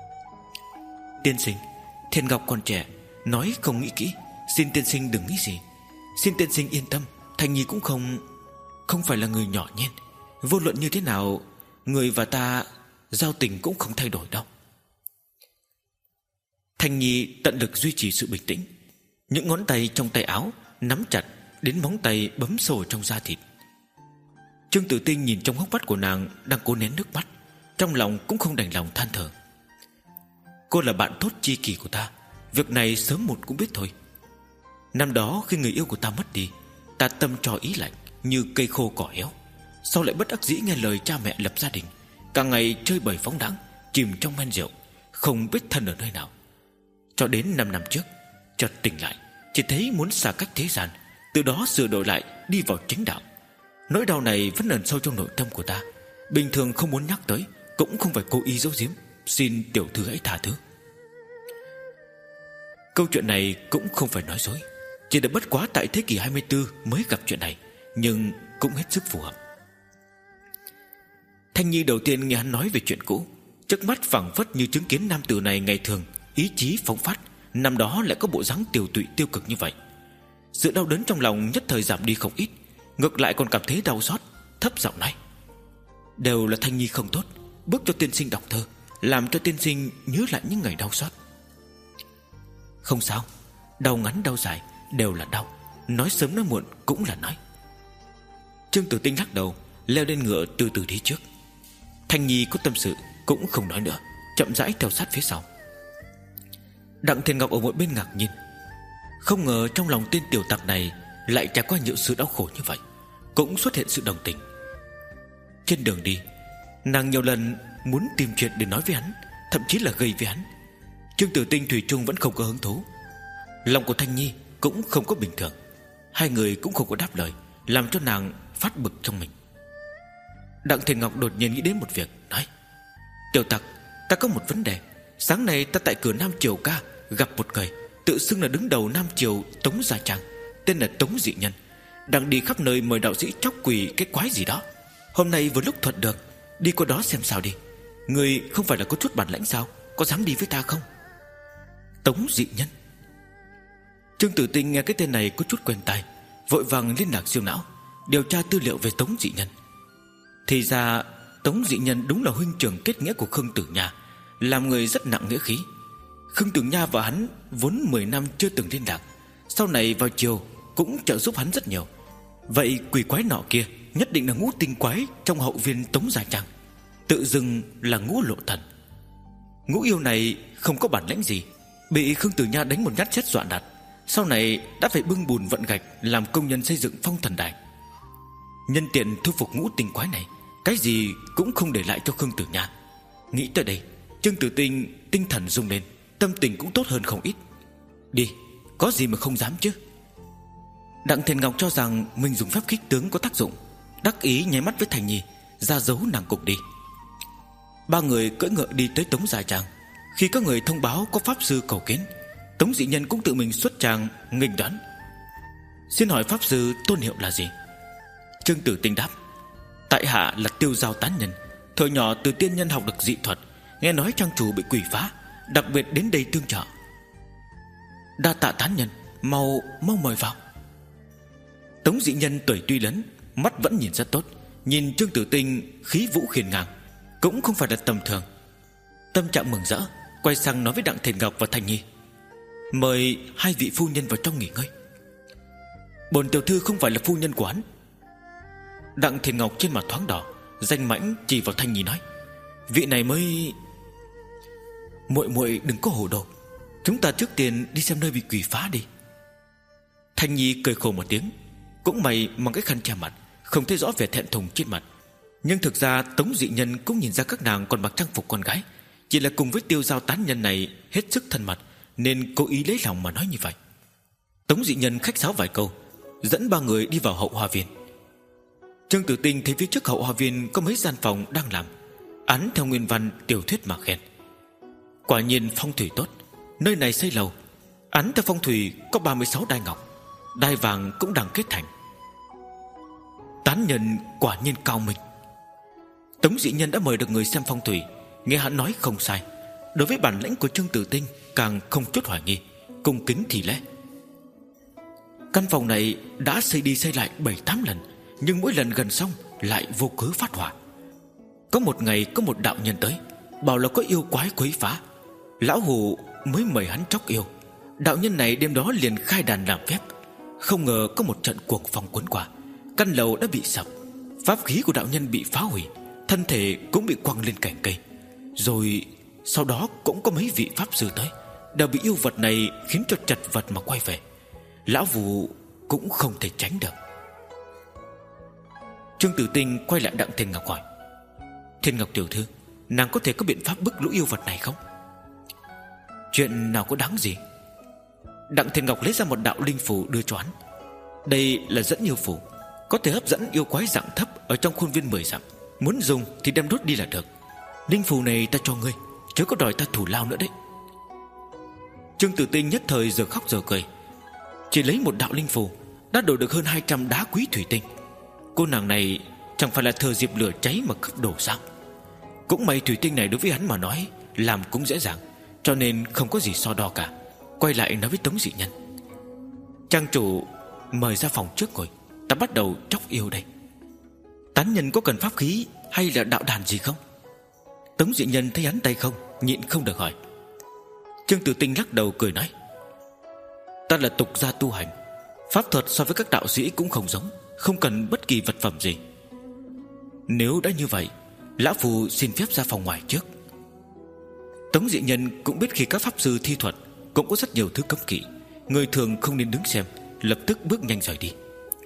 Tiên sinh, Thiên Ngọc còn trẻ, nói không nghĩ kỹ, xin tiên sinh đừng nghĩ gì. Xin tiên sinh yên tâm, Thanh Nhi cũng không Không phải là người nhỏ nhen. Vô luận như thế nào, người và ta giao tình cũng không thay đổi đâu. Thanh Nhi tận lực duy trì sự bình tĩnh, những ngón tay trong tay áo nắm chặt đến móng tay bấm sâu trong da thịt. Trương Tử Tinh nhìn trong hốc mắt của nàng đang cố nén nước mắt, trong lòng cũng không đành lòng than thở: Cô là bạn tốt tri kỷ của ta, việc này sớm một cũng biết thôi. Năm đó khi người yêu của ta mất đi, ta tâm trò ý lạnh như cây khô cỏ héo, sau lại bất đắc dĩ nghe lời cha mẹ lập gia đình, cả ngày chơi bời phóng đãng, chìm trong men rượu, không biết thân ở nơi nào. Cho đến năm năm trước, chợt tỉnh lại, chỉ thấy muốn xa cách thế gian, từ đó sửa đổi lại, đi vào chính đạo. Nỗi đau này vẫn ẩn sâu trong nội tâm của ta, bình thường không muốn nhắc tới, cũng không phải cố ý giấu giếm, xin tiểu thư hãy tha thứ. Câu chuyện này cũng không phải nói dối, chỉ đã bất quá tại thế kỷ hai mươi tư mới gặp chuyện này, nhưng cũng hết sức phù hợp. Thanh Nhi đầu tiên nghe hắn nói về chuyện cũ, trước mắt phảng phất như chứng kiến nam tử này ngày thường ý chí phóng phát, năm đó lại có bộ dáng tiều tụy tiêu cực như vậy. Sự đau đớn trong lòng nhất thời giảm đi không ít, ngược lại còn cảm thấy đau xót, thấp giọng nói: Đều là Thanh Nhi không tốt, bức cho tiên sinh đọc thơ, làm cho tiên sinh nhớ lại những ngày đau xót. Không sao, đau ngắn đau dài đều là đau, nói sớm nói muộn cũng là nói. Trương Tử Tinh lắc đầu, leo lên ngựa từ từ đi trước. Thanh Nhi có tâm sự cũng không nói nữa, chậm rãi theo sát phía sau. Đặng Thiên Ngọc ở một bên ngạc nhiên. Không ngờ trong lòng tên tiểu tặc này lại trải qua nhiều sự đau khổ như vậy, cũng xuất hiện sự đồng tình. Trên đường đi, nàng nhiều lần muốn tìm chuyện để nói với hắn, thậm chí là gây với hắn. Trương Tử Tinh thủy chung vẫn không có hứng thú. Lòng của Thanh Nhi cũng không có bình thường. Hai người cũng không có đáp lời, làm cho nàng phát bực trong mình. Đặng Thiên Ngọc đột nhiên nghĩ đến một việc, nói: Tiểu tặc, ta có một vấn đề. Sáng nay ta tại cửa Nam Triều Ca gặp một người tự xưng là đứng đầu Nam Triều Tống Gia Trang, tên là Tống Dị Nhân, đang đi khắp nơi mời đạo sĩ chóc quỷ cái quái gì đó. Hôm nay vừa lúc thuận được, đi qua đó xem sao đi. Người không phải là có chút bản lãnh sao, có dám đi với ta không? Tống Dị Nhân. Trương Tử Tinh nghe cái tên này có chút quen tai, vội vàng liên lạc siêu não điều tra tư liệu về Tống Dị Nhân. Thì ra Tống Dị Nhân đúng là huynh trưởng kết nghĩa của Khương Tử Nha, làm người rất nặng nghĩa khí. Khương Tử Nha và hắn vốn mười năm chưa từng liên lạc, sau này vào triều cũng trợ giúp hắn rất nhiều. Vậy quỷ quái nọ kia nhất định là ngũ tinh quái trong hậu viên Tống Gia Trang, tự dưng là Ngũ Lộ Thần. Ngũ yêu này không có bản lĩnh gì, bị Khương Tử Nha đánh một nhát chết dọa nạt, sau này đã phải bưng bùn vận gạch làm công nhân xây dựng Phong Thần Đài. Nhân tiện thu phục ngũ tinh quái này, cái gì cũng không để lại cho Khương Tử Nha. Nghĩ tới đây, Trương Tử Tinh tinh thần rung lên, tâm tình cũng tốt hơn không ít. Đi, có gì mà không dám chứ. Đặng Thiên Ngọc cho rằng mình dùng pháp kích tướng có tác dụng, đắc ý nháy mắt với Thành Nhi, ra dấu nàng cục đi. Ba người cưỡi ngựa đi tới Tống Gia Trang. Khi có người thông báo có pháp sư cầu kiến, Tống Dị Nhân cũng tự mình xuất tràng nghênh đón. Xin hỏi pháp sư tôn hiệu là gì? Trương Tử Tinh đáp: Tại hạ là Tiêu Giao Tán Nhân, thời nhỏ từ tiên nhân học được dị thuật, nghe nói trang chủ bị quỷ phá, đặc biệt đến đây tương trợ. Đa tạ Tán Nhân, mau mau mời vào. Tống Dị Nhân tuổi tuy lớn, mắt vẫn nhìn rất tốt, nhìn Trương Tử Tinh khí vũ khiên ngang, cũng không phải là tầm thường. Tâm trạng mừng rỡ, quay sang nói với Đặng Thiên Ngọc và Thành Nhi: Mời hai vị phu nhân vào trong nghỉ ngơi. Bổn tiểu thư không phải là phu nhân của hắn. Đặng Thiên Ngọc trên mặt thoáng đỏ, danh mãnh chỉ vào Thanh Nhi nói: Vị này mới... Muội muội đừng có hồ đồ, chúng ta trước tiên đi xem nơi bị quỷ phá đi. Thanh Nhi cười khổ một tiếng, cũng may mang cái khăn che mặt, không thấy rõ vẻ thẹn thùng trên mặt. Nhưng thực ra Tống Dị Nhân cũng nhìn ra các nàng còn mặc trang phục con gái, chỉ là cùng với Tiêu Giao Tán Nhân này hết sức thân mật, nên cố ý lấy lòng mà nói như vậy. Tống Dị Nhân khách sáo vài câu, dẫn ba người đi vào hậu hoa viên. Trương Tử Tinh thấy phía trước hậu hoa viên có mấy gian phòng đang làm, án theo nguyên văn tiểu thuyết mà khen. Quả nhiên phong thủy tốt, nơi này xây lầu, án theo phong thủy có ba mươi sáu đai ngọc, đai vàng cũng đang kết thành. Tán Nhân quả nhiên cao minh. Tống Dị Nhân đã mời được người xem phong thủy, nghe hắn nói không sai, đối với bản lĩnh của Trương Tử Tinh càng không chút hoài nghi, cung kính thì lễ. Căn phòng này đã xây đi xây lại bảy tám lần, nhưng mỗi lần gần xong lại vô cớ phát hỏa. Có một ngày có một đạo nhân tới, bảo là có yêu quái quấy phá. Lão Hù mới mời hắn tróc yêu. Đạo nhân này đêm đó liền khai đàn làm phép. Không ngờ có một trận cuồng phong cuốn qua, căn lầu đã bị sập, pháp khí của đạo nhân bị phá hủy, thân thể cũng bị quăng lên cành cây. Rồi sau đó cũng có mấy vị pháp sư tới, đều bị yêu vật này khiến cho chật vật mà quay về. Lão Hù cũng không thể tránh được. Trương Tử Tinh quay lại Đặng Thiên Ngọc hỏi: Thiên Ngọc tiểu thư, nàng có thể có biện pháp bức lũ yêu vật này không? Chuyện nào có đáng gì? Đặng Thiên Ngọc lấy ra một đạo linh phù đưa cho hắn. Đây là dẫn yêu phù, có thể hấp dẫn yêu quái dạng thấp ở trong khuôn viên mười dặm. Muốn dùng thì đem đốt đi là được. Linh phù này ta cho ngươi, chớ có đòi ta thù lao nữa đấy. Trương Tử Tinh nhất thời giờ khóc giờ cười. Chỉ lấy một đạo linh phù đã đổi được hơn hai trăm đá quý thủy tinh. Cô nàng này chẳng phải là thừa dịp lửa cháy mà cấp đổ sao? Cũng may thủy tinh này đối với hắn mà nói làm cũng dễ dàng, cho nên không có gì so đo cả. Quay lại nói với Tống Dị Nhân: Trang chủ mời ra phòng trước ngồi, ta bắt đầu chóc yêu đây. Tán Nhân có cần pháp khí hay là đạo đàn gì không? Tống Dị Nhân thấy hắn tay không, nhịn không được hỏi. Trương Tử Tinh lắc đầu cười nói: Ta là tục gia tu hành, pháp thuật so với các đạo sĩ cũng không giống, không cần bất kỳ vật phẩm gì. Nếu đã như vậy, lão phù xin phép ra phòng ngoài trước. Tống Dị Nhân cũng biết khi các pháp sư thi thuật cũng có rất nhiều thứ cấm kỵ, người thường không nên đứng xem, lập tức bước nhanh rời đi.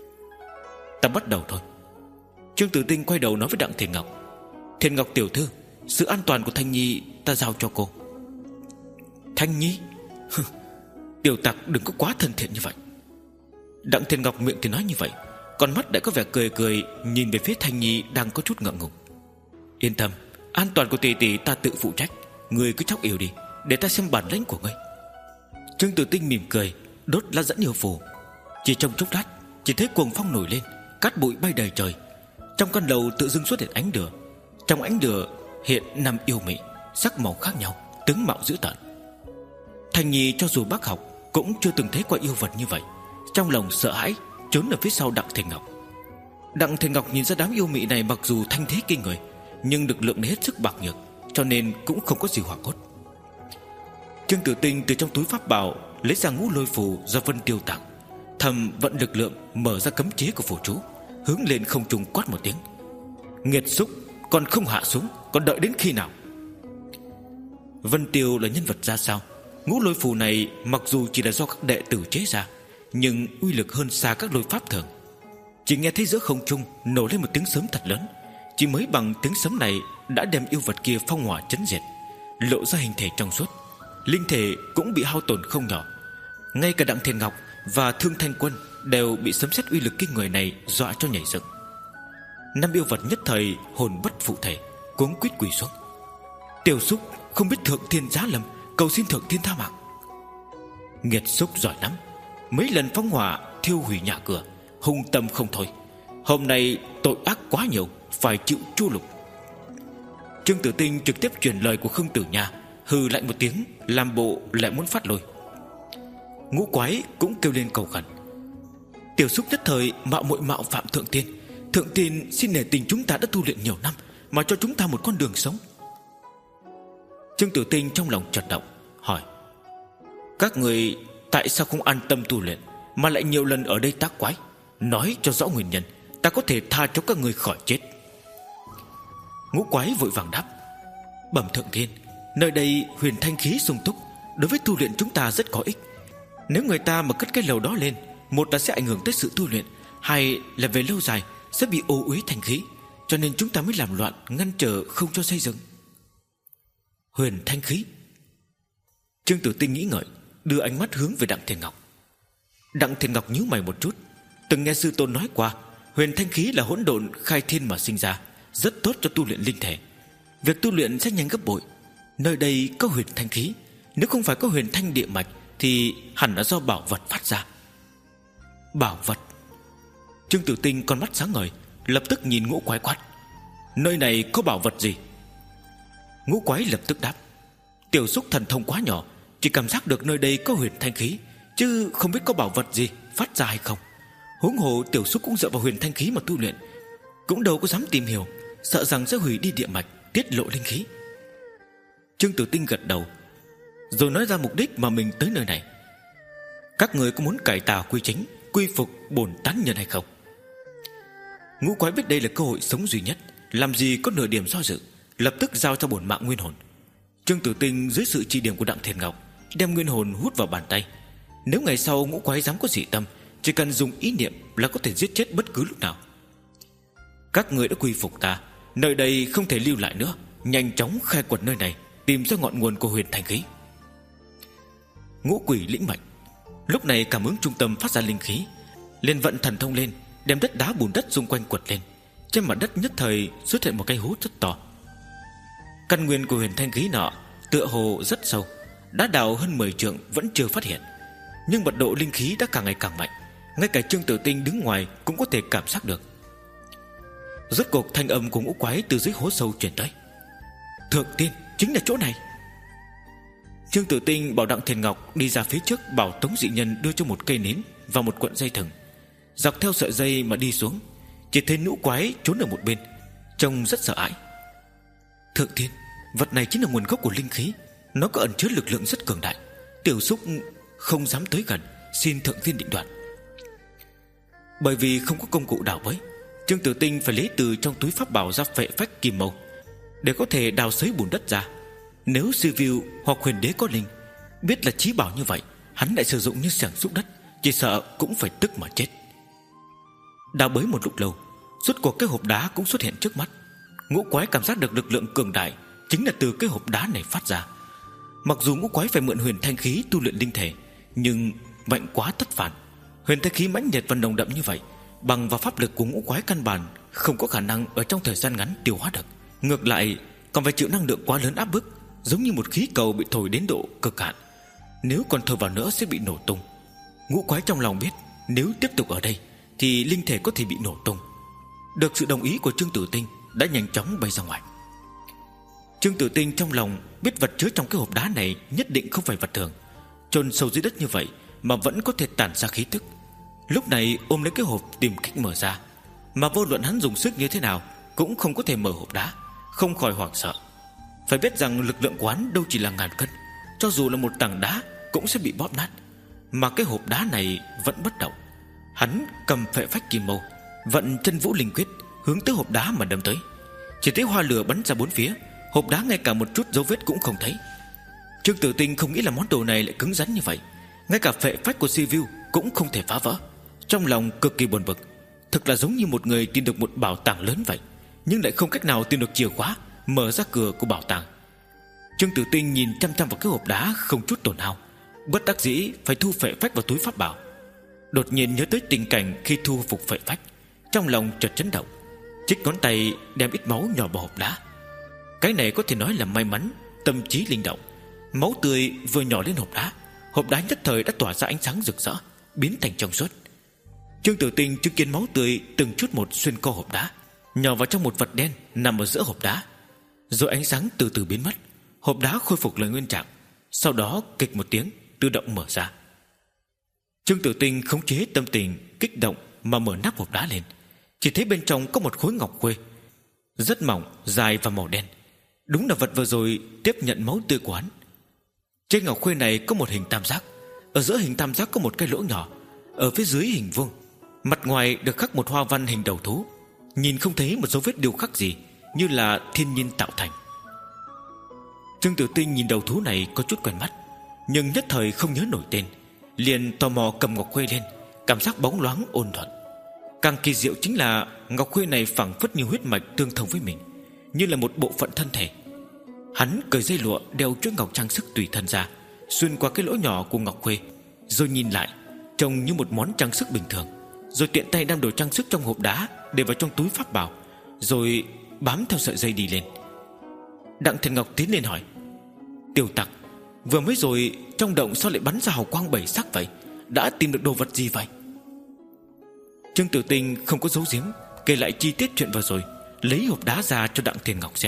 Ta bắt đầu thôi. Trương Tử Tinh quay đầu nói với Đặng Thiền Ngọc: Thiền Ngọc tiểu thư, sự an toàn của Thanh Nhi ta giao cho cô. Thanh Nhi? Tiểu tặc đừng có quá thân thiện như vậy. Đặng Thiền Ngọc miệng thì nói như vậy, còn mắt đã có vẻ cười cười nhìn về phía Thanh Nhi đang có chút ngượng ngùng. Yên tâm, an toàn của tỷ tỷ ta tự phụ trách. Ngươi cứ chóc yêu đi, để ta xem bản lĩnh của ngươi. Trương Tử Tinh mỉm cười, đốt lá dẫn yêu phù. Chỉ trong chốc lát, chỉ thấy cuồng phong nổi lên, cát bụi bay đầy trời. Trong căn lầu tự dưng xuất hiện ánh lửa. Trong ánh lửa hiện năm yêu mị, sắc màu khác nhau, tướng mạo dữ tợn. Thanh Nhi cho dù bác học cũng chưa từng thấy qua yêu vật như vậy, trong lòng sợ hãi, trốn ở phía sau Đặng Thiền Ngọc. Đặng Thiền Ngọc nhìn ra đám yêu mị này mặc dù thanh thế kinh người, nhưng lực lượng này hết sức bạc nhược, cho nên cũng không có gì hoảng hốt. Trương Tử Tinh từ trong túi pháp bảo lấy ra ngũ lôi phù do Vân Tiêu tặng, thầm vận lực lượng mở ra cấm chế của phù chú, hướng lên không trung quát một tiếng: Nghiệt xúc, còn không hạ xuống, còn đợi đến khi nào? Vân Tiêu là nhân vật ra sao? Ngũ lôi phù này mặc dù chỉ là do các đệ tử chế ra, nhưng uy lực hơn xa các lôi pháp thường. Chỉ nghe thấy giữa không trung nổ lên một tiếng sấm thật lớn, chỉ mới bằng tiếng sấm này đã đem yêu vật kia phong hỏa chấn diệt, lộ ra hình thể trong suốt. Linh thể cũng bị hao tổn không nhỏ. Ngay cả Đặng Thiền Ngọc và Thương Thanh Quân đều bị sấm sét uy lực kinh người này dọa cho nhảy dựng. Năm yêu vật nhất thời hồn bất phụ thể, cuống quýt quỳ xuống: Tiểu xúc không biết thượng thiên giá lâm, cầu xin thượng thiên tha mạng. Nghiệt xúc giỏi lắm, mấy lần phóng hỏa thiêu hủy nhà cửa, hung tâm không thôi. Hôm nay tội ác quá nhiều, phải chịu chu lục. Trương Tử Tinh trực tiếp truyền lời của Khương Tử Nha, hừ lạnh một tiếng, làm bộ lại muốn phát lôi. Ngũ quái cũng kêu lên cầu khẩn: Tiểu xúc nhất thời mạo muội mạo phạm thượng tiên, thượng tiên xin nể tình chúng ta đã tu luyện nhiều năm, mà cho chúng ta một con đường sống. Trương Tử Tinh trong lòng chợt động, hỏi: Các người tại sao không an tâm tu luyện, mà lại nhiều lần ở đây tác quái? Nói cho rõ nguyên nhân, ta có thể tha cho các người khỏi chết. Ngũ quái vội vàng đáp: Bẩm thượng thiên, nơi đây huyền thanh khí sung túc, đối với tu luyện chúng ta rất có ích. Nếu người ta mà cất cái lầu đó lên, một là sẽ ảnh hưởng tới sự tu luyện, hai là về lâu dài sẽ bị ô uế thanh khí, cho nên chúng ta mới làm loạn, ngăn trở không cho xây dựng. Huyền thanh khí? Trương Tử Tinh nghĩ ngợi, đưa ánh mắt hướng về Đặng Thiền Ngọc. Đặng Thiền Ngọc nhíu mày một chút, từng nghe sư tôn nói qua, huyền thanh khí là hỗn độn khai thiên mà sinh ra, rất tốt cho tu luyện linh thể. Việc tu luyện sẽ nhanh gấp bội. Nơi đây có huyền thanh khí, nếu không phải có huyền thanh địa mạch thì hẳn là do bảo vật phát ra. Bảo vật? Trương Tử Tinh con mắt sáng ngời, lập tức nhìn ngũ quái quát: Nơi này có bảo vật gì? Ngũ quái lập tức đáp: Tiểu xúc thần thông quá nhỏ, chỉ cảm giác được nơi đây có huyền thanh khí, chứ không biết có bảo vật gì phát ra hay không. Huống hồ tiểu xúc cũng dựa vào huyền thanh khí mà tu luyện, cũng đâu có dám tìm hiểu, sợ rằng sẽ hủy đi địa mạch, tiết lộ linh khí. Trương Tử Tinh gật đầu, rồi nói ra mục đích mà mình tới nơi này: Các người có muốn cải tà quy chính, quy phục bổn tán nhân hay không? Ngũ quái biết đây là cơ hội sống duy nhất, làm gì có nửa điểm do dự, lập tức giao cho bổn mạng nguyên hồn. Trương Tử Tinh dưới sự chỉ điểm của Đặng Thiền Ngọc đem nguyên hồn hút vào bàn tay. Nếu ngày sau ngũ quái dám có dị tâm, chỉ cần dùng ý niệm là có thể giết chết bất cứ lúc nào. Các người đã quy phục ta, nơi đây không thể lưu lại nữa, nhanh chóng khai quật nơi này, tìm ra ngọn nguồn của huyền thanh khí. Ngũ quỷ lĩnh mệnh, lúc này cảm ứng trung tâm phát ra linh khí, liền vận thần thông lên, đem đất đá bùn đất xung quanh quật lên. Trên mặt đất nhất thời xuất hiện một cái hố rất to. Căn nguyên của huyền thanh khí nọ tựa hồ rất sâu, đã đào hơn mười trượng vẫn chưa phát hiện, nhưng mật độ linh khí đã càng ngày càng mạnh, ngay cả Trương Tử Tinh đứng ngoài cũng có thể cảm giác được. Rốt cuộc thanh âm của ngũ quái từ dưới hố sâu truyền tới: Thượng tiên, chính là chỗ này. Trương Tử Tinh bảo Đặng Thiền Ngọc đi ra phía trước, bảo tống dị nhân đưa cho một cây nến và một cuộn dây thừng. Dọc theo sợi dây mà đi xuống, chỉ thấy ngũ quái trốn ở một bên, trông rất sợ hãi. Thượng tiên, vật này chính là nguồn gốc của linh khí, nó có ẩn chứa lực lượng rất cường đại, tiểu xúc không dám tới gần, xin thượng tiên định đoạt. Bởi vì không có công cụ đào bới, Trương Tử Tinh phải lấy từ trong túi pháp bảo ra phệ phách kim mâu để có thể đào xới bùn đất ra. Nếu sư viu hoặc huyền đế có linh, Biết là chí bảo như vậy, hắn lại sử dụng như xẻng xúc đất, chỉ sợ cũng phải tức mà chết. Đào bới một lúc lâu, rốt cuộc cái hộp đá cũng xuất hiện trước mắt. Ngũ quái cảm giác được lực lượng cường đại chính là từ cái hộp đá này phát ra. Mặc dù ngũ quái phải mượn huyền thanh khí tu luyện linh thể, nhưng mạnh quá thất phản. Huyền thanh khí mãnh liệt và nồng đậm như vậy, bằng vào pháp lực của ngũ quái căn bản không có khả năng ở trong thời gian ngắn tiêu hóa được. Ngược lại còn phải chịu năng lượng quá lớn áp bức, giống như một khí cầu bị thổi đến độ cực hạn. Nếu còn thổi vào nữa sẽ bị nổ tung. Ngũ quái trong lòng biết, nếu tiếp tục ở đây thì linh thể có thể bị nổ tung. Được sự đồng ý của Trương Tử Tinh, đã nhanh chóng bay ra ngoài. Trương Tử Tinh trong lòng biết vật chứa trong cái hộp đá này nhất định không phải vật thường. Chôn sâu dưới đất như vậy mà vẫn có thể tản ra khí tức. Lúc này ôm lấy cái hộp tìm cách mở ra, mà vô luận hắn dùng sức như thế nào cũng không có thể mở hộp đá. Không khỏi hoảng sợ. Phải biết rằng lực lượng của hắn đâu chỉ là ngàn cân, cho dù là một tảng đá cũng sẽ bị bóp nát. Mà cái hộp đá này vẫn bất động. Hắn cầm phệ phách kim mâu, vận chân vũ linh quyết hướng tới hộp đá mà đâm tới. Chỉ thấy hoa lửa bắn ra bốn phía, hộp đá ngay cả một chút dấu vết cũng không thấy. Trương Tử Tinh không nghĩ là món đồ này lại cứng rắn như vậy, ngay cả phệ phách của Sivu cũng không thể phá vỡ. Trong lòng cực kỳ buồn bực. Thực là giống như một người tìm được một bảo tàng lớn vậy, nhưng lại không cách nào tìm được chìa khóa mở ra cửa của bảo tàng. Trương Tử Tinh nhìn chăm chăm vào cái hộp đá không chút tổn hao, bất đắc dĩ phải thu phệ phách vào túi pháp bảo. Đột nhiên nhớ tới tình cảnh khi thu phục phệ phách, trong lòng chợt chấn động, chích ngón tay đem ít máu nhỏ vào hộp đá. Cái này có thể nói là may mắn, tâm trí linh động. Máu tươi vừa nhỏ lên hộp đá, hộp đá nhất thời đã tỏa ra ánh sáng rực rỡ, biến thành trong suốt. Trương Tử Tinh chứng kiến máu tươi từng chút một xuyên qua hộp đá, nhỏ vào trong một vật đen nằm ở giữa hộp đá. Rồi ánh sáng từ từ biến mất, hộp đá khôi phục lại nguyên trạng. Sau đó kịch một tiếng tự động mở ra. Trương Tử Tinh khống chế tâm tình kích động mà mở nắp hộp đá lên. Chỉ thấy bên trong có một khối ngọc khuê, rất mỏng, dài và màu đen. Đúng là vật vừa rồi tiếp nhận máu tươi của hắn. Trên ngọc khuê này có một hình tam giác. Ở giữa hình tam giác có một cái lỗ nhỏ, ở phía dưới hình vuông. Mặt ngoài được khắc một hoa văn hình đầu thú, nhìn không thấy một dấu vết điêu khắc gì, như là thiên nhiên tạo thành. Trương Tử Tinh nhìn đầu thú này có chút quen mắt, nhưng nhất thời không nhớ nổi tên, liền tò mò cầm ngọc khuê lên. Cảm giác bóng loáng ôn thuận. Càng kỳ diệu chính là ngọc khuê này phảng phất như huyết mạch tương thông với mình, như là một bộ phận thân thể. Hắn cởi dây lụa đeo chuỗi ngọc trang sức tùy thân ra, xuyên qua cái lỗ nhỏ của ngọc khuê, rồi nhìn lại trông như một món trang sức bình thường. Rồi tiện tay đem đồ trang sức trong hộp đá để vào trong túi pháp bảo, rồi bám theo sợi dây đi lên. Đặng Thần Ngọc tiến lên hỏi: Tiểu tặc, vừa mới rồi trong động sao lại bắn ra hào quang bảy sắc vậy? Đã tìm được đồ vật gì vậy? Trương Tử Tinh không có giấu giếm, kể lại chi tiết chuyện vừa rồi, lấy hộp đá ra cho Đặng Thần Ngọc xem.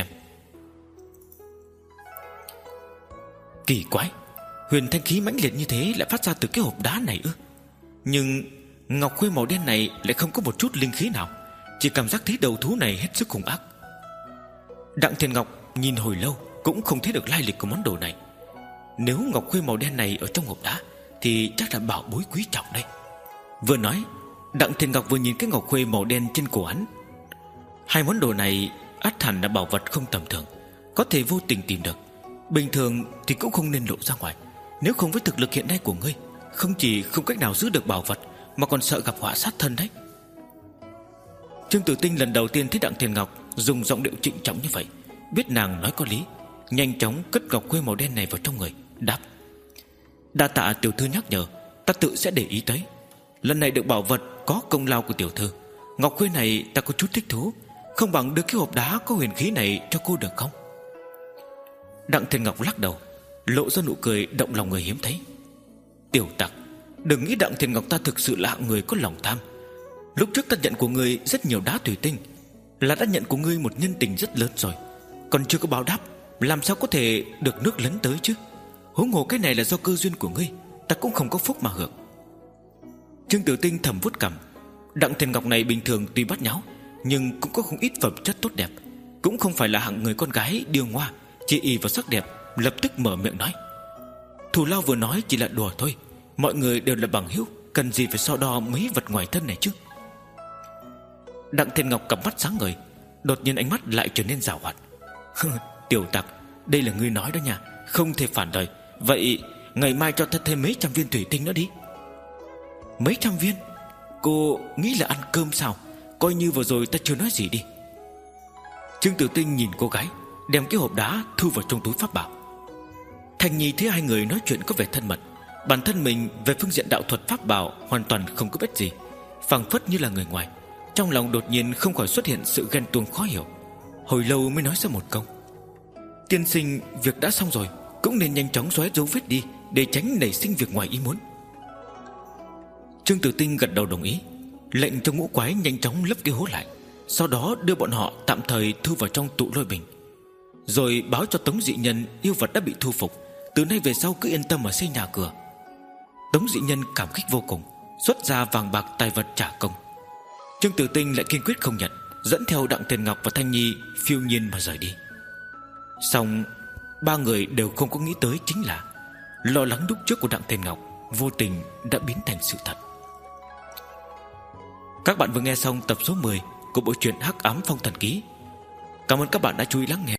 Kỳ quái, huyền thanh khí mãnh liệt như thế lại phát ra từ cái hộp đá này ư? Nhưng ngọc khuê màu đen này lại không có một chút linh khí nào, chỉ cảm giác thấy đầu thú này hết sức hung ác. Đặng Thiên Ngọc nhìn hồi lâu cũng không thấy được lai lịch của món đồ này. Nếu ngọc khuê màu đen này ở trong hộp đá thì chắc là bảo bối quý trọng đây. Vừa nói, Đặng Thiên Ngọc vừa nhìn cái ngọc khuê màu đen trên cổ hắn. Hai món đồ này ắt hẳn là bảo vật không tầm thường, có thể vô tình tìm được. Bình thường thì cũng không nên lộ ra ngoài, nếu không với thực lực hiện nay của ngươi, không chỉ không cách nào giữ được bảo vật, mà còn sợ gặp họa sát thân đấy. Trương Tử Tinh lần đầu tiên thấy Đặng Thiên Ngọc dùng giọng điệu trịnh trọng như vậy, biết nàng nói có lý, nhanh chóng cất ngọc khuê màu đen này vào trong người, đáp: Đa tạ tiểu thư nhắc nhở, ta tự sẽ để ý tới. Lần này được bảo vật có công lao của tiểu thư, ngọc khuê này ta có chút thích thú, không bằng đưa cái hộp đá có huyền khí này cho cô được không? Đặng Thiên Ngọc lắc đầu, lộ ra nụ cười động lòng người hiếm thấy. Tiểu tặc, đừng nghĩ Đặng Thiên Ngọc ta thực sự là hạng người có lòng tham. Lúc trước ta nhận của ngươi rất nhiều đá thủy tinh, là đã nhận của ngươi một nhân tình rất lớn rồi, còn chưa có báo đáp, làm sao có thể được nước lấn tới chứ? Huống hồ cái này là do cơ duyên của ngươi, ta cũng không có phúc mà hưởng. Trương Tử Tinh thầm vuốt cằm. Đặng Thiên Ngọc này bình thường tuy bắt nháo, nhưng cũng có không ít phẩm chất tốt đẹp, cũng không phải là hạng người con gái điêu ngoa chỉ ỷ vào sắc đẹp. Lập tức mở miệng nói: Thù lao vừa nói chỉ là đùa thôi, mọi người đều là bằng hữu, cần gì phải so đo mấy vật ngoài thân này chứ? Đặng Thiên Ngọc cặp mắt sáng ngời, đột nhiên ánh mắt lại trở nên giảo hoạt. Tiểu tặc, đây là ngươi nói đó nha, không thể phản lời. Vậy Ngày mai cho ta thêm mấy trăm viên thủy tinh nữa đi. Mấy trăm viên? Cô nghĩ là ăn cơm sao? Coi như vừa rồi ta chưa nói gì đi. Trương Tử Tinh nhìn cô gái, đem cái hộp đá thu vào trong túi pháp bảo. Thanh Nhi thấy hai người nói chuyện có vẻ thân mật, bản thân mình về phương diện đạo thuật pháp bảo hoàn toàn không có biết gì, phảng phất như là người ngoài. Trong lòng đột nhiên không khỏi xuất hiện sự ghen tuông khó hiểu. Hồi lâu mới nói ra một câu: tiên sinh, việc đã xong rồi, cũng nên nhanh chóng xóa dấu vết đi, để tránh nảy sinh việc ngoài ý muốn. Trương Tử Tinh gật đầu đồng ý, lệnh cho ngũ quái nhanh chóng lấp cái hố lại, sau đó đưa bọn họ tạm thời thu vào trong tụ lôi bình, rồi báo cho Tống dị nhân yêu vật đã bị thu phục, từ nay về sau cứ yên tâm mà xây nhà cửa. Tống dị nhân cảm kích vô cùng, xuất ra vàng bạc tài vật trả công. Trương Tử Tinh lại kiên quyết không nhận, dẫn theo Đặng Tiền Ngọc và Thanh Nhi phiêu nhiên mà rời đi. Xong, ba người đều không có nghĩ tới chính là lo lắng lúc trước của Đặng Tiền Ngọc vô tình đã biến thành sự thật. Các bạn vừa nghe xong tập số mười của bộ truyện Hắc Ám Phong Thần Ký. Cảm ơn các bạn đã chú ý lắng nghe.